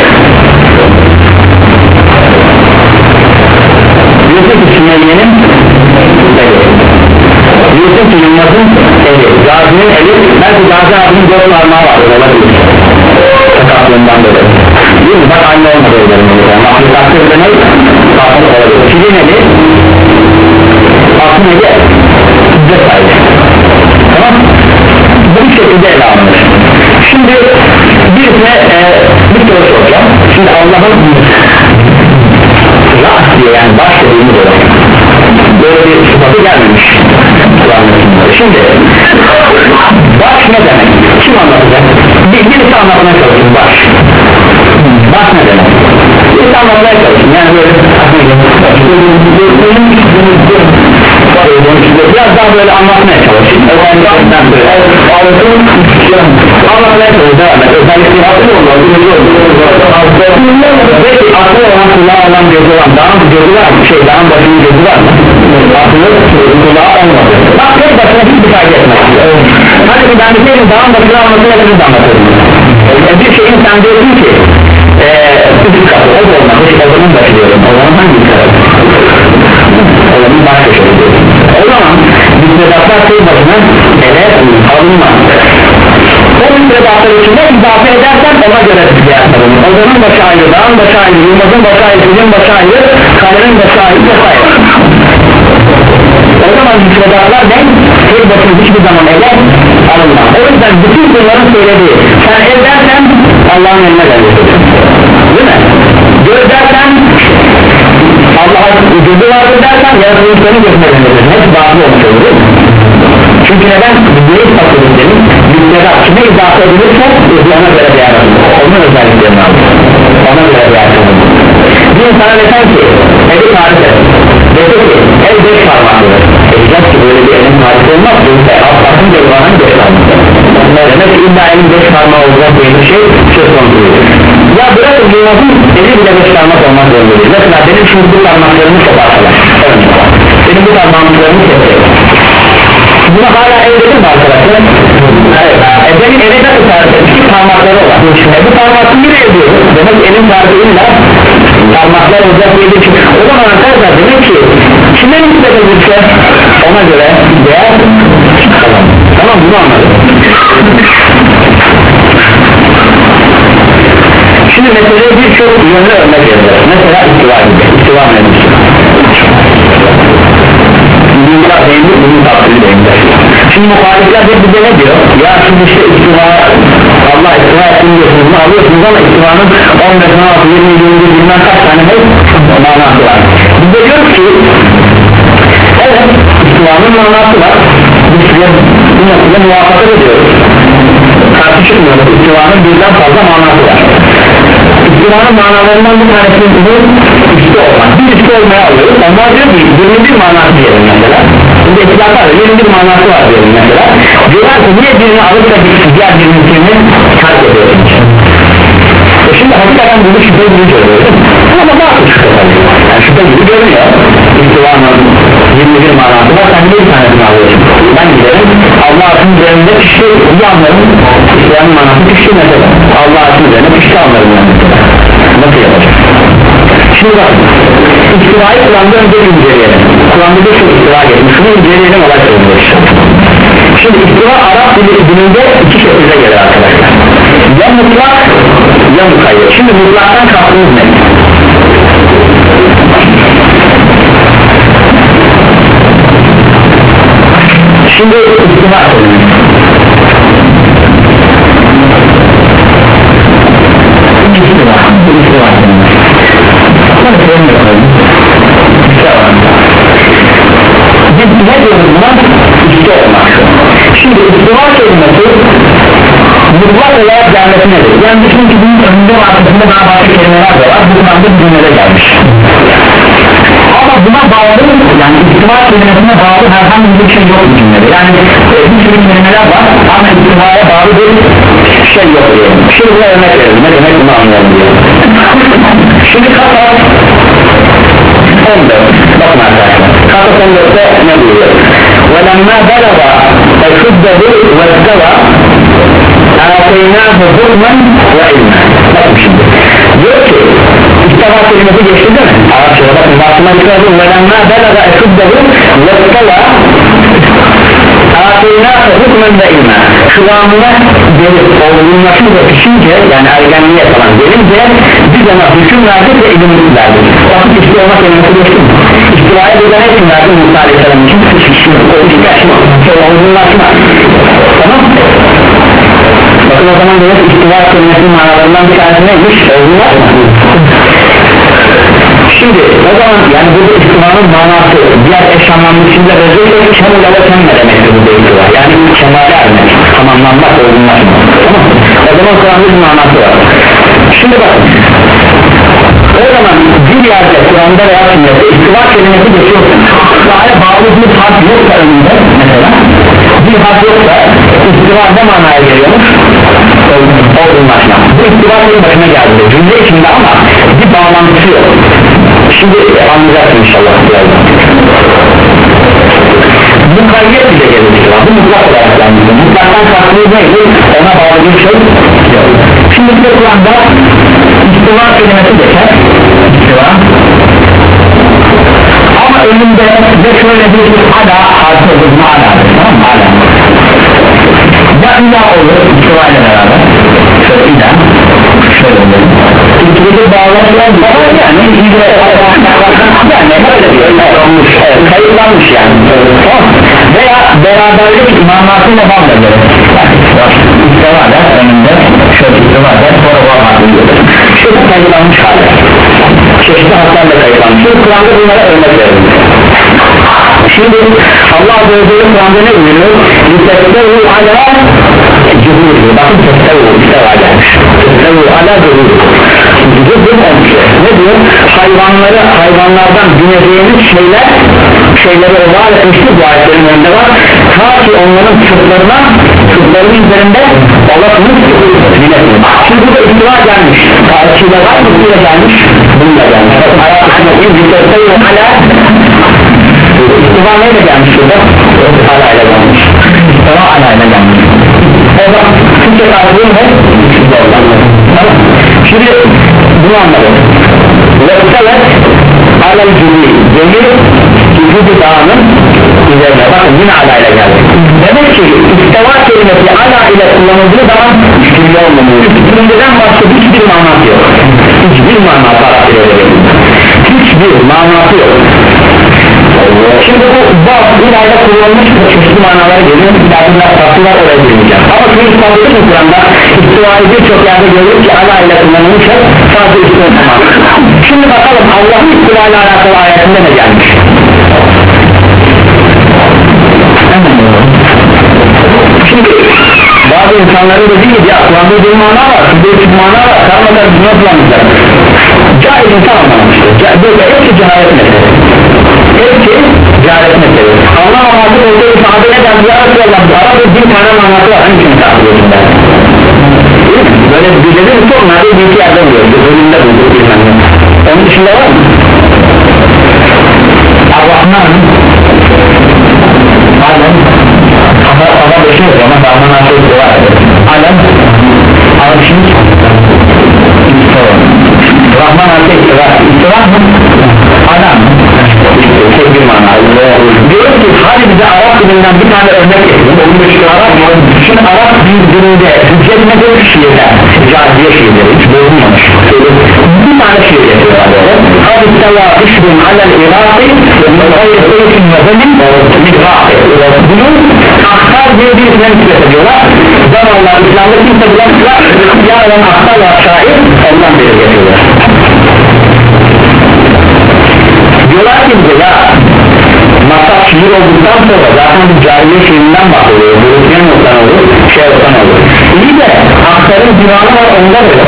diyorsun ki Sümeyye'nin eli diyorsun ki Yılmaz'ın eli Gazi'nin eli belki Gazi abinin dört parmağı vardır olabilir sakatlığından dolayı değil mi? Bak aynı olmadı öyle mahlukatta bile ne? Saklık olabilir Filin eli aklın eli size sahibi tamam bu şekilde ele alınır şimdi birisine e, bir soru soracağım şimdi Allah'ın Ra'as diye yani baş dediğimiz olarak böyle bir sıfatı gelmemiş şimdi baş ne demek kim anlatacak bir, birisi anlatmaya çalışın baş baş ne demek birisi anlatmaya çalışın yani böyle biraz daha böyle anlatmaya çalışın özelliklerden böyle anlatmaya çalışın devam et özellikle akıl olmalı peki akıl olan kulağı olan gözü olan dağın gözü var mı? şey dağın başının gözü var mı? akıllı kulağı olmadı bak tek başına hiçbir fayda etmez hadi bir ben bir şeyin dağın başını anlatmaya hepimiz anlatırım bir şeyin sen diyorsun ki üst katı o da olmaz o zaman başı diyorum o zaman hangi katı? o zaman baş köşesi diyorum o zaman müfredatlar tek başına ele alınmaz o müfredatlar içinde izafe edersen ona göre yapmalım o zaman başı ayrı, dağın başı ayrı, yılmazın başı ayrı, sizin başı ayrı, kalemin başı ayrı vesaire o zaman müfredatlar ne? tek başına hiçbir zaman ele alınmaz o yüzden bütün bunların söylediği sen el dersen Allah'ın eline gelirsin değil mi? göz dersen Allah'a gözü vardır dersen yaratılır seni gözüne gelirsin hepsi dağıtlı olmuş olur çünkü neden? Büyük takılır demin müfredat kime izafe edilirse ona göre bir yaratılır onun özelliklerini alır ona göre bir yaratılır bir insana desen ki evi tarif et dese ki elin beş parmağı olacak diye bir şey söz konusu değil. Ya bırakın cihazın eli bile beş parmak olmak zorunda değil. Mesela benim şimdi bu parmaklarımı koparsalar, benim bu parmaklarımı keselim, buna hala el dedim mi arkadaşlar? Evet. E benim ele de iki parmakları olan e bu parmakı nereye ediyoruz? Demek elin tarifiyle parmaklar olacak diye bir şey. O zaman arkadaşlar demek ki kime nispet edilse ona göre değer tamam, tamam bunu anladım. Şimdi meseleye birçok yönlü örnek vereceğiz. Mesela istiva gibi, istiva nedir? Bununla değindir, bunun tafsili değindir. Şimdi muhalifler de bize ne diyor? Ya şimdi işte istiva, Allah istiva etsin diyorsunuz, bunu alıyorsunuz ama istivanın on beş, on altı, yirmi, yirmi, bilmem kaç tane hep manası var. Biz de diyoruz ki evet, istivanın manası var. Biz size bu noktada muvaffakat ediyoruz. Karşı çıkmıyoruz, istivanın birden fazla manası var. İstivanın manalarından bir tanesinin bu üstü olmak. Bir üstü olmaya alıyoruz. Onlar diyor ki yirmi bir manası diyelim mesela. Şimdi etlaklar yirmi bir manası var diyelim mesela. Diyorlar ki niye birini alıp da diğer birini terk ediyoruz? E şimdi hakikaten bunu şüphe gibi görüyoruz. Ama bazı şüphe tabii. Yani şüphe gibi görünüyor. İstivanın yirmi bir manası var. Sen bir tanesini alıyorsun. Ben giderim. Allah'ın üzerinde pişti. Bir anlarım. İstivanın manası pişti mesela. Allah'ın üzerinde pişti anlarım yani. Nasıl yapacak? Şimdi bakın. İstivayı Kur'an'da önce inceleyelim. Kur'an'da bir çok istiva gelmiş. Şunu inceleyelim olay söylüyoruz. Şimdi istiva Arap dilinde iki şekilde gelir arkadaşlar. Ya mutlak ya mukayyet. Şimdi mutlaktan kastımız ne? Şimdi istiva söylüyoruz. İstiva İstiva biz ne diyoruz buna? İşte olmak. Şimdi istiva kelimesi mutlak olarak gelmesi nedir? Yani çünkü bunun önünde ve arkasında daha başka kelimeler de var. Bu Kur'an'da bir cümlede gelmiş. Ama buna bağlı, yani istiva kelimesine bağlı herhangi bir şey yok bu cümlede. Yani e, bir sürü kelimeler var ama istivaya bağlı bir şey yok diye. Şimdi buna örnek verelim. Ne demek bunu anlayalım diye. Şimdi kasa on dört. Bakın arkadaşlar. Kasa on dörtte ne buyuruyor? وَلَمَّا بَلَغَ اَشُدَّهُ وَاسْتَوَى اَعْتَيْنَاهُ حُكْمًا وَعِلْمًا. Bakın şimdi. Diyor ki İstava kelimesi geçti değil mi? Arapçada bakın bakıma dikkat edin. وَلَمَّا بَلَغَ اَشُدَّهُ وَاسْتَوَى اَعْتَيْنَاهُ حُكْمًا وَعِلْمًا. Kıvamına gelip olgunlaşınca pişince yani ergenliğe falan gelince biz ona hüküm verdik ve ilim verdik. Bakın işte olma kelimesi geçti mi? İstivaya burada ne için verdik Musa Aleyhisselam için? Olgunlaşma, olgunlaşma. Tamam mı? Bakın o zaman diyoruz istiva kelimesinin manalarından bir tanesi neymiş? Olgunlaşma. Şimdi o zaman yani burada istivanın manası diğer eş anlamlı içinde rezil kemule ve kemme demektir bu istiva. Yani kemale ermek, tamamlanmak, olgunlaşmak. Tamam mı? O zaman Kur'an'da bir manası var. Şimdi bakın o zaman bir yerde Kur'an'da veya sünnette istiva kelimesi geçiyorsa istivaya bağlı bir harf yoksa önünde mesela bir harf yoksa istiva ne manaya geliyormuş? Olgunlaşmak. Bu istiva bir başına geldi cümle içinde ama bir bağlantısı yok. Şimdi anlayacaksın inşallah birazdan. Mukayyet bile gelir istiva. Bu mutlak olarak gelmiştir. Mutlaktan kastımız neydi? Ona bağlı bir şey yok. Şimdi bir de Kur'an'da istiva kelimesi geçer. İstiva. Ama önünde de şöyle bir ala harfi olur. Ala. Tamam mı? Ala. Ya ila olur istiva ile beraber. Şöyle ila. Şöyle olur. İkili bağlantılar yani ilgili yani böyle diyor olmuş, evet, kayıtlanmış yani tamam. Veya beraberlik manasıyla bağlıdır istiva der önünde şöyle istiva der sonra var hakkında şöyle kayıtlanmış hali çeşitli haklarla kayıtlanmış. Kur'an'da bunlara örnek verelim. Şimdi Allah Azze ve Celle Kur'an'da ne buyuruyor? Yüksektevu ala cühûrü. Bakın yüksektevu istiva gelmiş. Yüksektevu ala cühûrü. Ne diyor? Hayvanları, hayvanlardan dinlediğimiz şeyler şeyleri o var etmiştir bu ayetlerin önünde var ta ki onların sırtlarına sırtlarının üzerinde Allah'ın zinesini. Şimdi burada istiva gelmiş, karşıyla var mı buyla gelmiş, bununla gelmiş. Bakın Arap kısmının zikretteyi hala istiva neyle gelmiş burada? Hala ile gelmiş. İstiva hala ile gelmiş. O zaman Türkçe karşılığı ne? Tamam. Şimdi bunu anladım. Lekselet alel cüzi, cemil vücudu dağının üzerine, bakın yine ala ile geldi. Demek ki isteva kelimesi ala ile kullanıldığı zaman cümle olmamalı. Cümleden başka hiçbir manası yok. Hiçbir manası Arap ile verildi. Hiçbir manası yok. Şimdi bu bab ileride kullanılmış çeşitli manalara geliyor. İleride farklılar oraya girmeyeceğim. Ama şunu ispatladık mı Kur'an'da? İstivayı birçok yerde görüyoruz ki ala ile kullanılmış sadece üstüne tamam. Şimdi bakalım Allah'ın istiva ile alakalı ayetinde ne gelmiş? Şimdi bazı insanların dediği gibi ya Kur'an'da bir mana var, bir mana var, karmadan bunu yapılamayacak. Cahil insan anlamıştır. Böyle hepsi cehalet meselesi. Hepsi cehalet meselesi. Allah anlatı olduğu ifade eden bir arası olan bir arada bin tane manası var. Hangisini takip edin der? Böyle birileri bir çok nadir bir iki yerde oluyor. Bölümde bulduk bir tane. Onun dışında var mı? Ar-Rahman Alem Ama ama beşiniz ama Rahman Alem var. Alem Arşin Rahman Alem var. İstiva mı? Alem tek bir mana. Diyoruz ki hadi bize Arap dilinden bir tane örnek getirin. Onun için Arap Şimdi Arap dilinde hüccetine bir şiirde Cahiliye şiirleri hiç bozulmamış. Bir tane şiir getiriyorlar böyle. Hadi isteva işbun alel iraqi Muhayyed eysin ve zemin mikraqi. Bunun aktar diye bir ismen nispet ediyorlar. Zamanlar İslam'da kimse bulamazlar. Yarın aktar var şair ondan beri getiriyorlar. Diyorlar ki bize ya maksat şiir olduktan sonra zaten bu cahiliye şiirinden bahsediyor. Hristiyan olsan olur, şey olsan olur. İyi de aktarın divanı var onda böyle.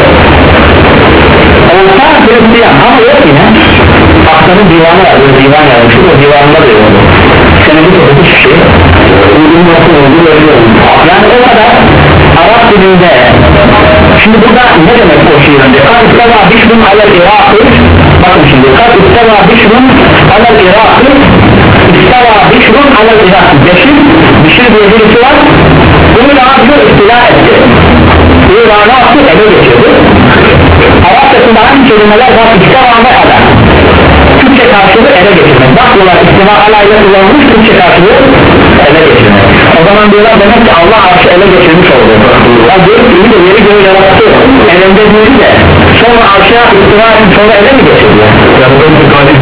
Olsa Hristiyan ama yok yine. Aktarın divanı var, böyle divan yazmış. O divanında da yok. Senin bir çok bir şey. Uygun nasıl oldu böyle oldu. Yani o kadar Arap dilinde. Şimdi burada ne demek o şiirinde? Kat isteva bişrun alel iraqı. Bakın şimdi kat isteva bişrun alel iraqı. İsteva bişrun alel iraqı. Beşir, Bişir diye birisi var. Bunu daha bir istila etti. İran'a attı, ele geçirdi. Arapçasında hangi kelimeler var? İsteva ve ala. Türkçe karşılığı ele geçirmek. Bakıyorlar istiva alayla kullanılmış, Türkçe karşılığı ele geçirmek. O zaman diyorlar demek ki Allah arşı ele geçirmiş oldu. Ya diyor ki de yeri göğü yarattı. Elinde değil de sonra arşa istiva sonra ele mi geçirdi? Yani bu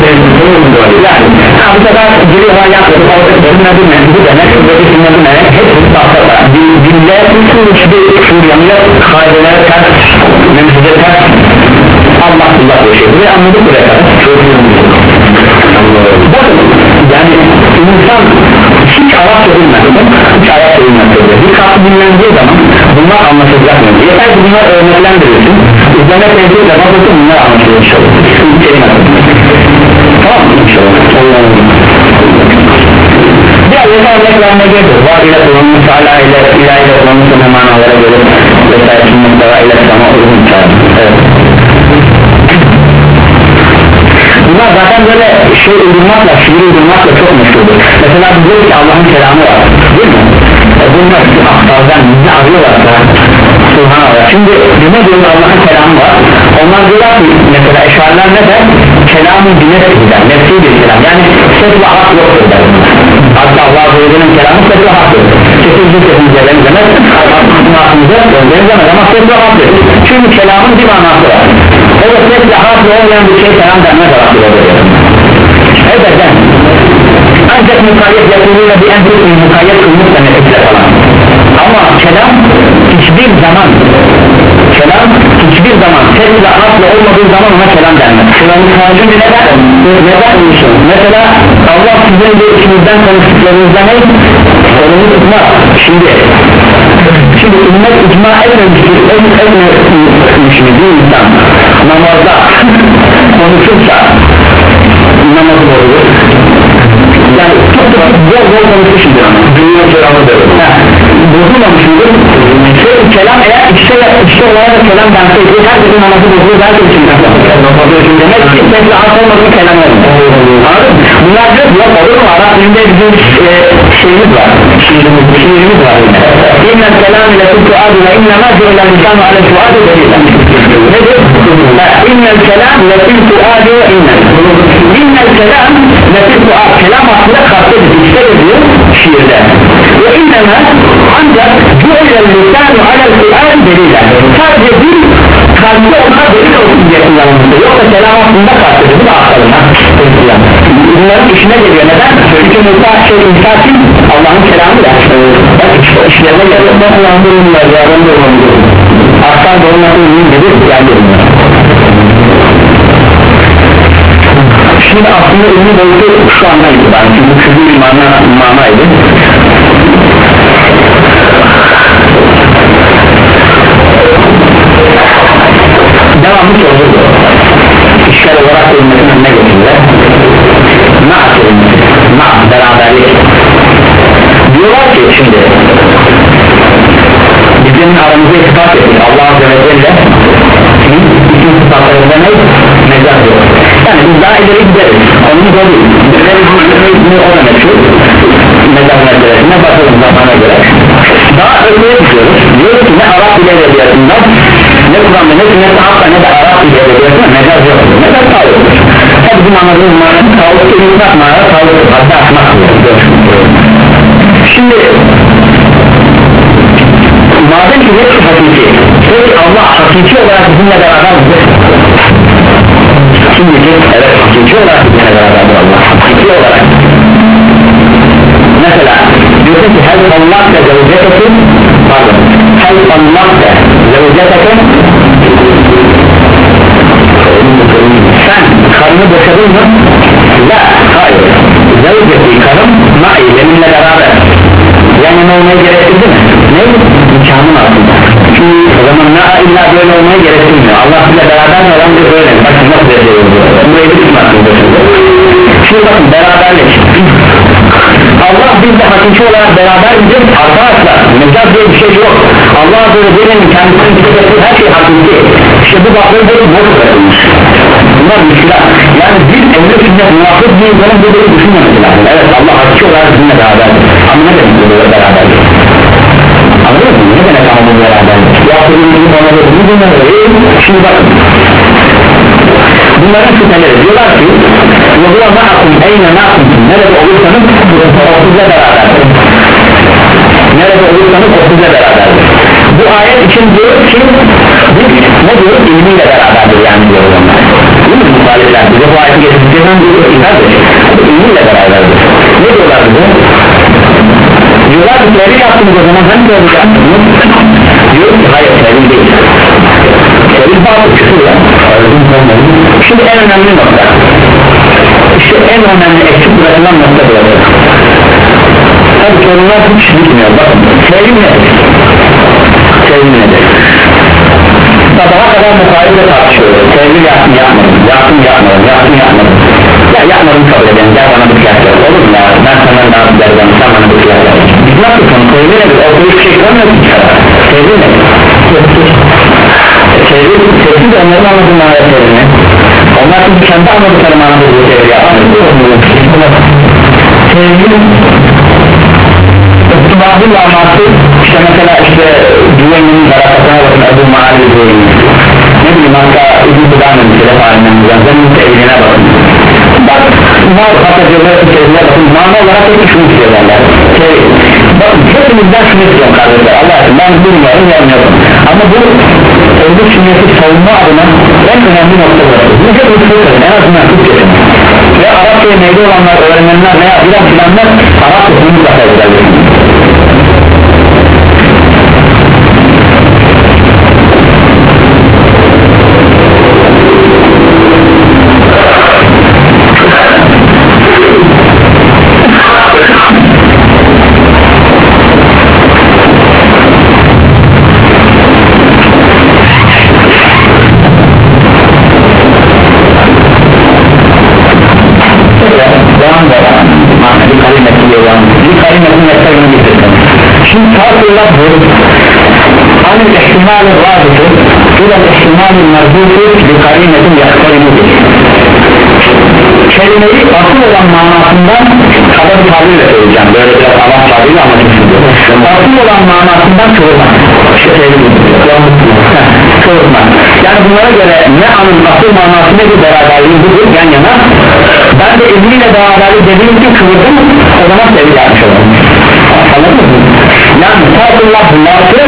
sefer giriyorlar yaklaşık orada sünnedir ne? Bu demek, buradaki sünnedir ne? Hepsi tahtada. Diller, hiçbir şuriyanıyla kaideler ters, mümküde ters Allah Allah yaşıyor. Ve anladık buraya kadar. Bakın yani insan hiç Arapça bilmez, hiç Arapça bilmez. Bir kapı dinlendiği zaman bunlar anlaşılacak mı? Yeter ki bunlar örneklendirilsin. Üzerine tezgirle bakılsın bunlar anlaşılır inşallah. Tamam mı inşallah? Diğer yeter örneklerine gelir. Var ile kullanmış, hala ile ilahi ile kullanmış ne manalara gelir. Vesaire sünnetlara ile sana uygun çağır. Evet. Bunlar zaten böyle şey uydurmakla, şiir uydurmakla çok meşhurdur. Mesela diyor ki Allah'ın kelamı var, değil mi? E bunlar ki aktardan bizi arıyorlarsa, subhanallah. Şimdi ne diyor Allah'ın kelamı var? Onlar diyorlar ki mesela eşariler ne der? Kelamı dinlet gider, nefsi bir kelam. Yani ses ve hak yoktur der. Hatta Allah'ın Azze'nin kelamı ses ve haktır. Kesinlikle sesinize benzemez, aklımıza benzemez ama ses ve haktır. Çünkü kelamın bir manası var. O da ses ve haklı olmayan bir şey kelam denmez Arap'ta oluyor. Ebeden ancak mukayyet yapılığıyla bir emri mukayyet kılmış da nefesle falan. Ama kelam hiçbir zaman kelam hiçbir zaman ses ve haklı olmadığı zaman ona kelam denmez. Kelamın sadece neden? Neden olmuşsun? Mesela Allah sizin de içinizden konuştuklarınızda ne? Onu tutmaz. Şimdi Şimdi ümmet icma etmemiştir, etmemiştir bir insan namazda konuşursa namaz olur. Yani çok çok bol bol konuşmuştur ama dünya kelamı derim. Bozulmamıştır. Şey kelam işte, işte olaya da kelam dansı ediyor, herkesin namazı bozuyor, belki için demek ki tekli az olmasın kelam olmuyor. Bunlar diyor ki yok olur mu, Arap dilinde bizim e, şeyimiz var, şiirimiz, şiirimiz var yine. İnnel kelam ile tuttu adına innema cü'le lisanu ale suadu delile. Nedir? İnnel kelam ile tuttu adına innel İnnel kelam ile tuttu adına, kelam aslında kastediyor, işte ediyor şiirde. Ve innema ancak cü'le lisanu ale suadu delile. Sadece bir kalbi olma delil olsun diye kullanılmıştır. Yoksa kelam aslında kastediyor, bu da aktarına. Bunların işine geliyor, neden? Çünkü Musa şey İsa kim? Allah'ın kelamı da bak işlerine geliyor, ne kullandırıyorlar ya, ben de kullandırıyorum aktar doğrulatın ürün gibi yani şimdi aslında ürünü boyutu şu andan itibaren çünkü küçük bir mana, manaydı devamlı sorulur işgal olarak ürünlerin önüne geçirdiler naat ürünleri naat beraberlik diyorlar ki şimdi bizim aramızda ispat ettik Allah Azze ve Celle bütün sıfatlarında ne? Mezar yok yani biz daha ileri gideriz konumuz o değil ne o demek şu mezar meselesine bakalım zamana göre daha öteye gidiyoruz diyoruz ki ne Arap dili edebiyatından ne Kur'an'da ne sünnette hatta ne de Arap dili edebiyatından mezar yok mezar sağlıktır hep bizim anladığımız manası sağlık kelimesine manası sağlıktır hatta atmak şimdi madem ki hepsi hakiki peki Allah hakiki olarak bizimle beraber midir? Kim diyecek? Evet hakiki olarak bizimle beraberdir Allah hakiki olarak mesela diyorsun ki hel Allah da zevcetekin pardon hel Allah da zevcetekin sen karını boşadın mı? La hayır zevceti karım ma'i benimle beraber yani ne olmaya gerekirdi mi? Ne? Nikahın altında çünkü o zaman ne illa böyle olmaya gerektirmiyor Allah bile beraber mi olan bir böyle bakın nasıl ediyoruz burayı bir kim aklında şimdi bakın beraberlik Allah bizde hakiki olarak beraber midir? Arkadaşlar mecaz diye bir şey yok Allah Azze ve Celle'nin kendisinin bitirdiği her şey hakiki işte bu bakımda böyle boş bırakılmış bunlar müşkilat yani bir evli sünnet muhakkak bir insanın bu böyle düşünmemesi lazım evet Allah hakiki olarak bizimle beraberdir ama ne demek bu böyle beraberdir? Anladın mı? Ne demek ama bu beraberdir? Yaptığımız gibi bana da bu bunları şimdi bakın bunların şüpheleri diyorlar ki وَهُوَ مَعَكُمْ اَيْنَ مَعَكُمْ nerede olursanız o sizle beraberdir nerede olursanız o sizle beraberdir bu ayet için diyor ki biz ne diyor? İlmiyle beraberdir yani diyor onlar değil mi? Muhalifler bize bu ayeti getirdikten diyor ki ilmiyle beraberdir ne diyorlar bize? diyorlar ki tevil yaptığımız o zaman hangi olacak? diyor ki hayır tevil değil tevil bazı küfür ya şimdi en önemli nokta işte en önemli eksik bırakılan nokta burası tabi sorunlar hiç bitmiyor bakın tevil nedir? tevil nedir? sabaha kadar muhalifle tartışıyoruz tevil yaptım yapmadım yaptım yapmadım yaptım yapmadım ya yapmadım kabul edelim gel bana bir kıyas yap olur mu ya ben senden daha bir derdim sen bana bir kıyas yap biz ne yapıyorsun tevil nedir? orada hiçbir şey görmüyorsun tevil nedir? tevil tevil de onların anladığım ayetlerini onlar şimdi kendi anladıkları manada bu tevil yapmıyor tevil İhtibahül aması işte mesela işte güveninin harekatına bakın Ebu Ma'ali Zeyni ne bileyim hatta İbn-i Kudan'ın telef halinden müzazzenin teviline bakın bak mal hatta cevap teviline bakın mana olarak hep şunu istiyorlar bakın hepimizden şunu istiyorum kardeşler Allah için ben bilmiyorum yapmıyorum ama bu özgür sünneti savunma adına en önemli nokta burası bu hep usulün en azından Türkçe'nin ve Arapça'ya meyde olanlar öğrenenler veya bilen filanlar Arapça'sını mutlaka özellikle şimdi tartıyorlar bu anil ihtimali râdisi ilel ihtimali merdûsi bir karinetin yaktarinidir. Kelimeyi asıl olan manasından kaba bir tabirle söyleyeceğim, böyle biraz Allah tabiriyle anlatmışım. Asıl olan manasından kıvırmak, kıvırmak. Yani bunlara göre ne anın asıl manası ne bir beraberliği budur yan yana. Ben de ilmiyle beraberliği dediğim için kıvırdım, o zaman sevgi yapmış oldum. Anladın mı? Yani Fadullah lafı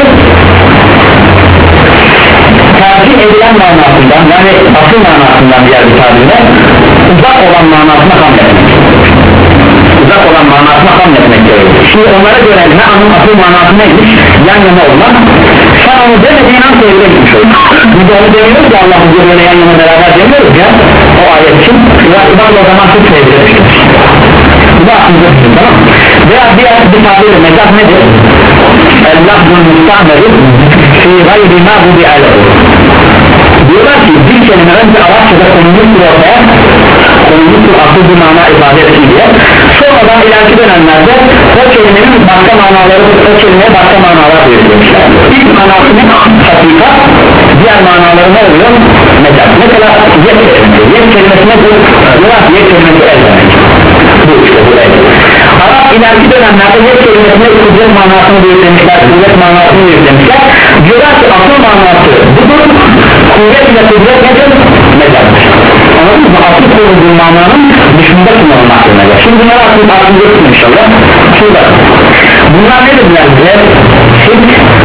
tercih edilen manasından, yani asıl manasından diğer bir tabirle uzak olan manasına hamletmek, uzak olan manasına hamletmek gerekiyor. Şimdi onlara göre ne anın asıl manası neymiş? Yan yana olmak. Sen onu demediğin an sevgiye gitmiş olur. Biz de onu demiyoruz ki Allah huzuruyla yan yana beraber demiyoruz ya, o ayet için ben o zaman çok sevgiye düşmüş. Bu da aklınıza tutun, tamam mı? Veya diğer bir tabirle mezah nedir? El-lafzul müstahmeri fi gayri ma bu bi alehu. Diyorlar ki bir kelime önce Arapçada konulmuştur ortaya, konulmuştur asıl bir mana ifade etsin diye, sonradan ileriki dönemlerde o kelimenin başka manaları, o kelimeye başka manalar verilmişler. İlk manası ne? Hakikat, diğer manaları ne oluyor? Mezah. Mesela yet kelimesi, yet kelimesi nedir? Diyorlar ki yet kelimesi el demek. Bu işte bu el. Arap ileriki dönemlerde yet kelimesine kudret manasını belirlemişler, kudret manasını belirlemişler. Diyorlar ki asıl manası budur, kuvvet ile kudret nedir? Mezardır. Anladınız mı? Asıl kurulduğu mananın dışında kullanılmaktadır mezar. Şimdi bunları asıl aklınıza tutun inşallah. Şurada. Bunlar nedir bilen bize? Siz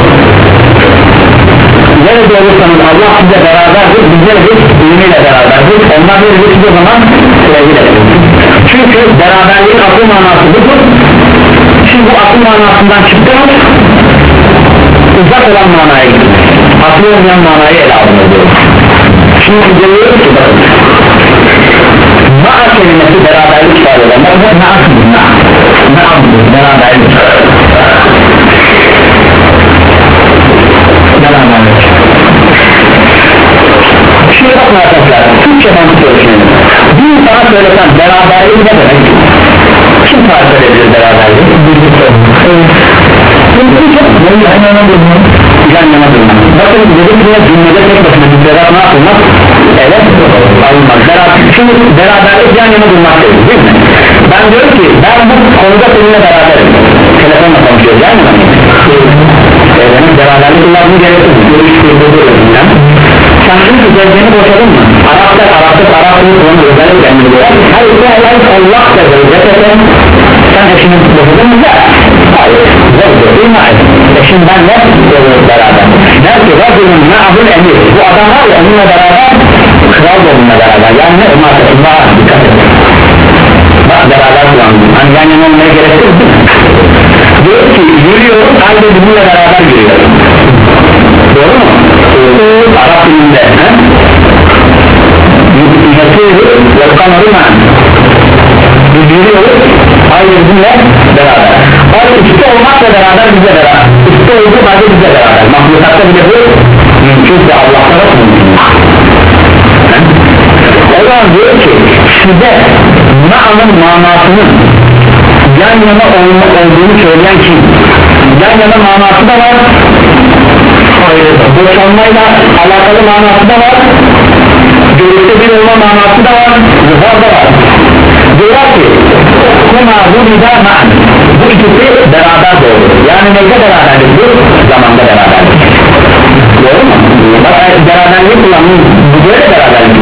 nerede olursanız Allah size beraberdir, bizler de ilmiyle beraberdir. Onlar böyle bir zaman sevgiyle. Çünkü beraberliğin asıl manası budur. Şimdi bu asıl manasından çıktığımız uzak olan manaya gidiyor. Asıl olmayan manayı ele alınıyor. Şimdi görüyoruz ki bakın, ma'a kelimesi beraberlik ifade eden na'asıdır, na'asıdır, beraberlik beraberlik. Şimdi bakın arkadaşlar, Türkçeden tutuyorsunuz. Bir insana söylesen beraberlik ne demek? Kim tarif edebilir beraberlik? Çünkü yan yana durmak, yan yana durmak. Bakın dedik ki cümlede tek başına bir beraber ne yapılmaz? Evet, alınmaz. Beraber, şimdi beraberlik yan yana durmak değil, değil mi? Ben diyorum ki ben bu konuda seninle beraberim. Telefonla konuşuyoruz, yan yana mı? Evet, beraberlik kullanmaya gerekir mi? Görüştüğünde duruyorsun ya. Sen şimdi gözlerini boşadın mı? Arap'ta, Arap'ta, Arap'ta onu özellikle emrediyor. Hayır, bu olay Allah da özellikle sen eşini boşadın mı? Hayır, zor değil mi? Eşin benle beraber. Der ki Rabbinin ma'ahul emir. Bu adam var ya onunla beraber, kral da onunla beraber. Yani ne? Onun arkasında dikkat et. Bak beraber kullandım. Hani yan yana olmaya gerektir mi? Diyor ki yürüyorum, halde bununla beraber yürüyorum. Doğru mu? Arap dilinde yatıyoruz ve kamarı man yürüyoruz aynı bizimle beraber ay üstte olmakla beraber bize beraber üstte olduğu halde bize beraber mahlukatta bile bu mümkün ve Allah'ta da mümkün. O zaman diyor ki size ma'anın manasının yan yana olduğunu söyleyen kim? Yan yana manası da var, boşanmayla alakalı manası da var, görüşte bir olma manası da var, zıhar da var. Diyorlar ki kuma bu nida ma'an, bu ikisi beraber doğru. Yani neyde beraberlik? Bu zamanda beraberlik. Doğru mu? Bak beraberlik kullanmış, bu böyle beraberlik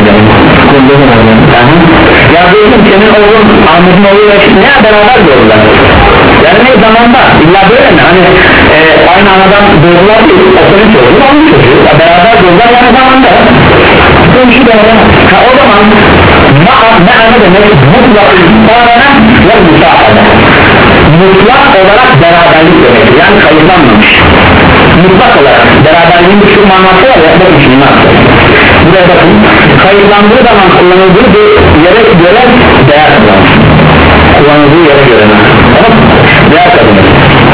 ya diyorsun senin oğlun Ahmet'in oğluyla ne beraber doğrular? Yani ne zamanda? İlla böyle mi? Hani e, aynı anadan doğrular değil, o senin çocuğun onun çocuğu ya beraber doğrular yani zamanda ha, o zaman ma'a me'ane demek mutlak istarana ve müsaade mutlak olarak beraberlik demek yani kayıtlanmamış mutlak olarak beraberliğin bir şu manası var ya bakın şimdi nasıl buraya bakın kayıtlandığı zaman kullanıldığı bir yere göre değer kullanır kullanıldığı yere göre tamam mı? Değer kullanır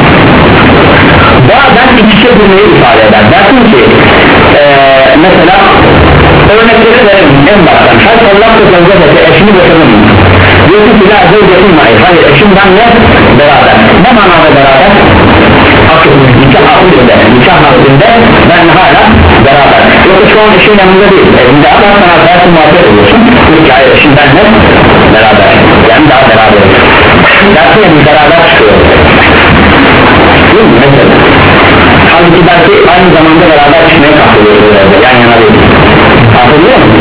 bazen iç içe durmayı ifade eder dersin ki ee, mesela örnekleri verelim en baştan hayır Allah da sözde eşini boşadın mı? Diyorsun ki la zevcetin hayır hayır eşim benle beraber ne manada beraber? Akıl, nikah aklinde nikah aklinde ben hala beraber yoksa şu an eşin yanında değil evinde ama sen arkadaşın muhabbet ediyorsun çünkü hayır eşin benimle beraber yani daha beraber dersin ya bir beraber çıkıyor değil mi mesela halbuki belki aynı zamanda beraber çıkmaya kalkıyoruz yan yana değil anlıyor musun?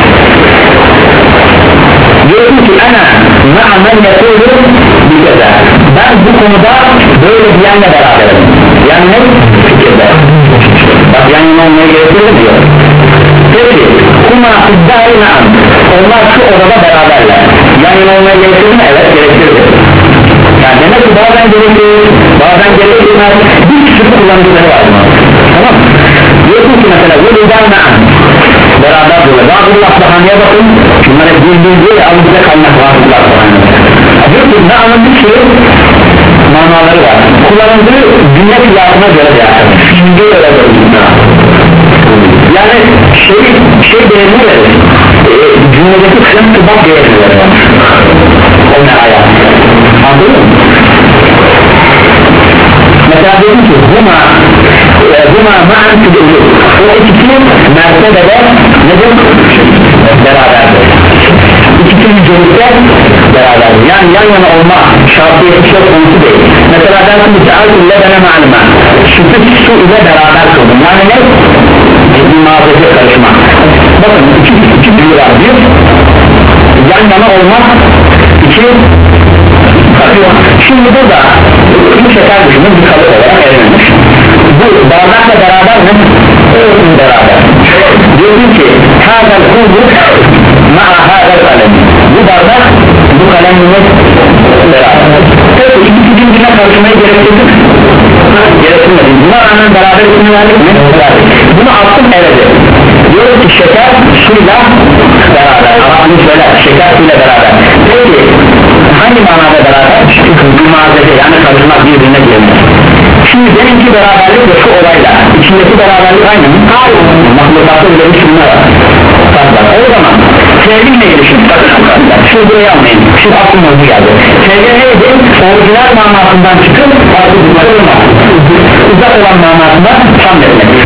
Diyorsun ki ana ma'amen yapıyorum bir kere ben bu konuda böyle diyenle beraberim yani ne? Fikirde bak yan yana olmaya gerekir mi diyor peki kuma iddari na'am onlar şu odada beraberler yan yana olmaya gerekir mi? Evet gerekir yani demek ki bazen gerekir bazen gerekirmez bir küçük kullanışları var tamam mı? Diyorsun ki mesela bu iddari na'am beraber böyle Rahullah Sahanı'ya bakın bunlara bildiği ve alınca kaynak Rahullah Sahanı'ya diyor ki na'amın bir sürü manaları var kullanıldığı cümle kıyasına göre de şimdi öyle de yani şey, şey değerini verir e, cümledeki kısım tıbak değerini verir o ne hayat anladın mı? Mesela dedim ki huma huma ma'an tüdülü o ikisi mertebede nedir? Beraberdir ikisi yücelikte beraberdir yani yan yana olma şartiyeti söz konusu değil mesela dersin ki al ile bana ma'luma sütü su ile beraber kıldım yani ne? bir mağazaya karışma bakın iki, iki büyü var bir yan yana olma iki katıyor şimdi burada bir şeker düşünün bir kalıp olarak evlenmiş bu bardakla beraber mi? beraber diyorsun ki hazel kubu ma'a hazel kalem bu bardak bu kalemle beraber peki ikisi birbirine karışmayı gerektirdi mi? gerektirmedi buna rağmen beraber ismini verdik mi? bunu attım evde diyoruz ki şeker suyla beraber Arap'ın söyler şeker suyla beraber peki hangi manada beraber? bir malzeme yani karışmak birbirine girmek şimdi benimki beraberlik de şu olayla içindeki beraberlik aynı mı? hayır mahlukatı bile bir sürüne var o zaman sevgi neydi şimdi? şunu buraya almayın şimdi aklım oldu geldi sevgi neydi? orijinal manasından çıkıp farklı bulmak uzak olan manasından tam etmek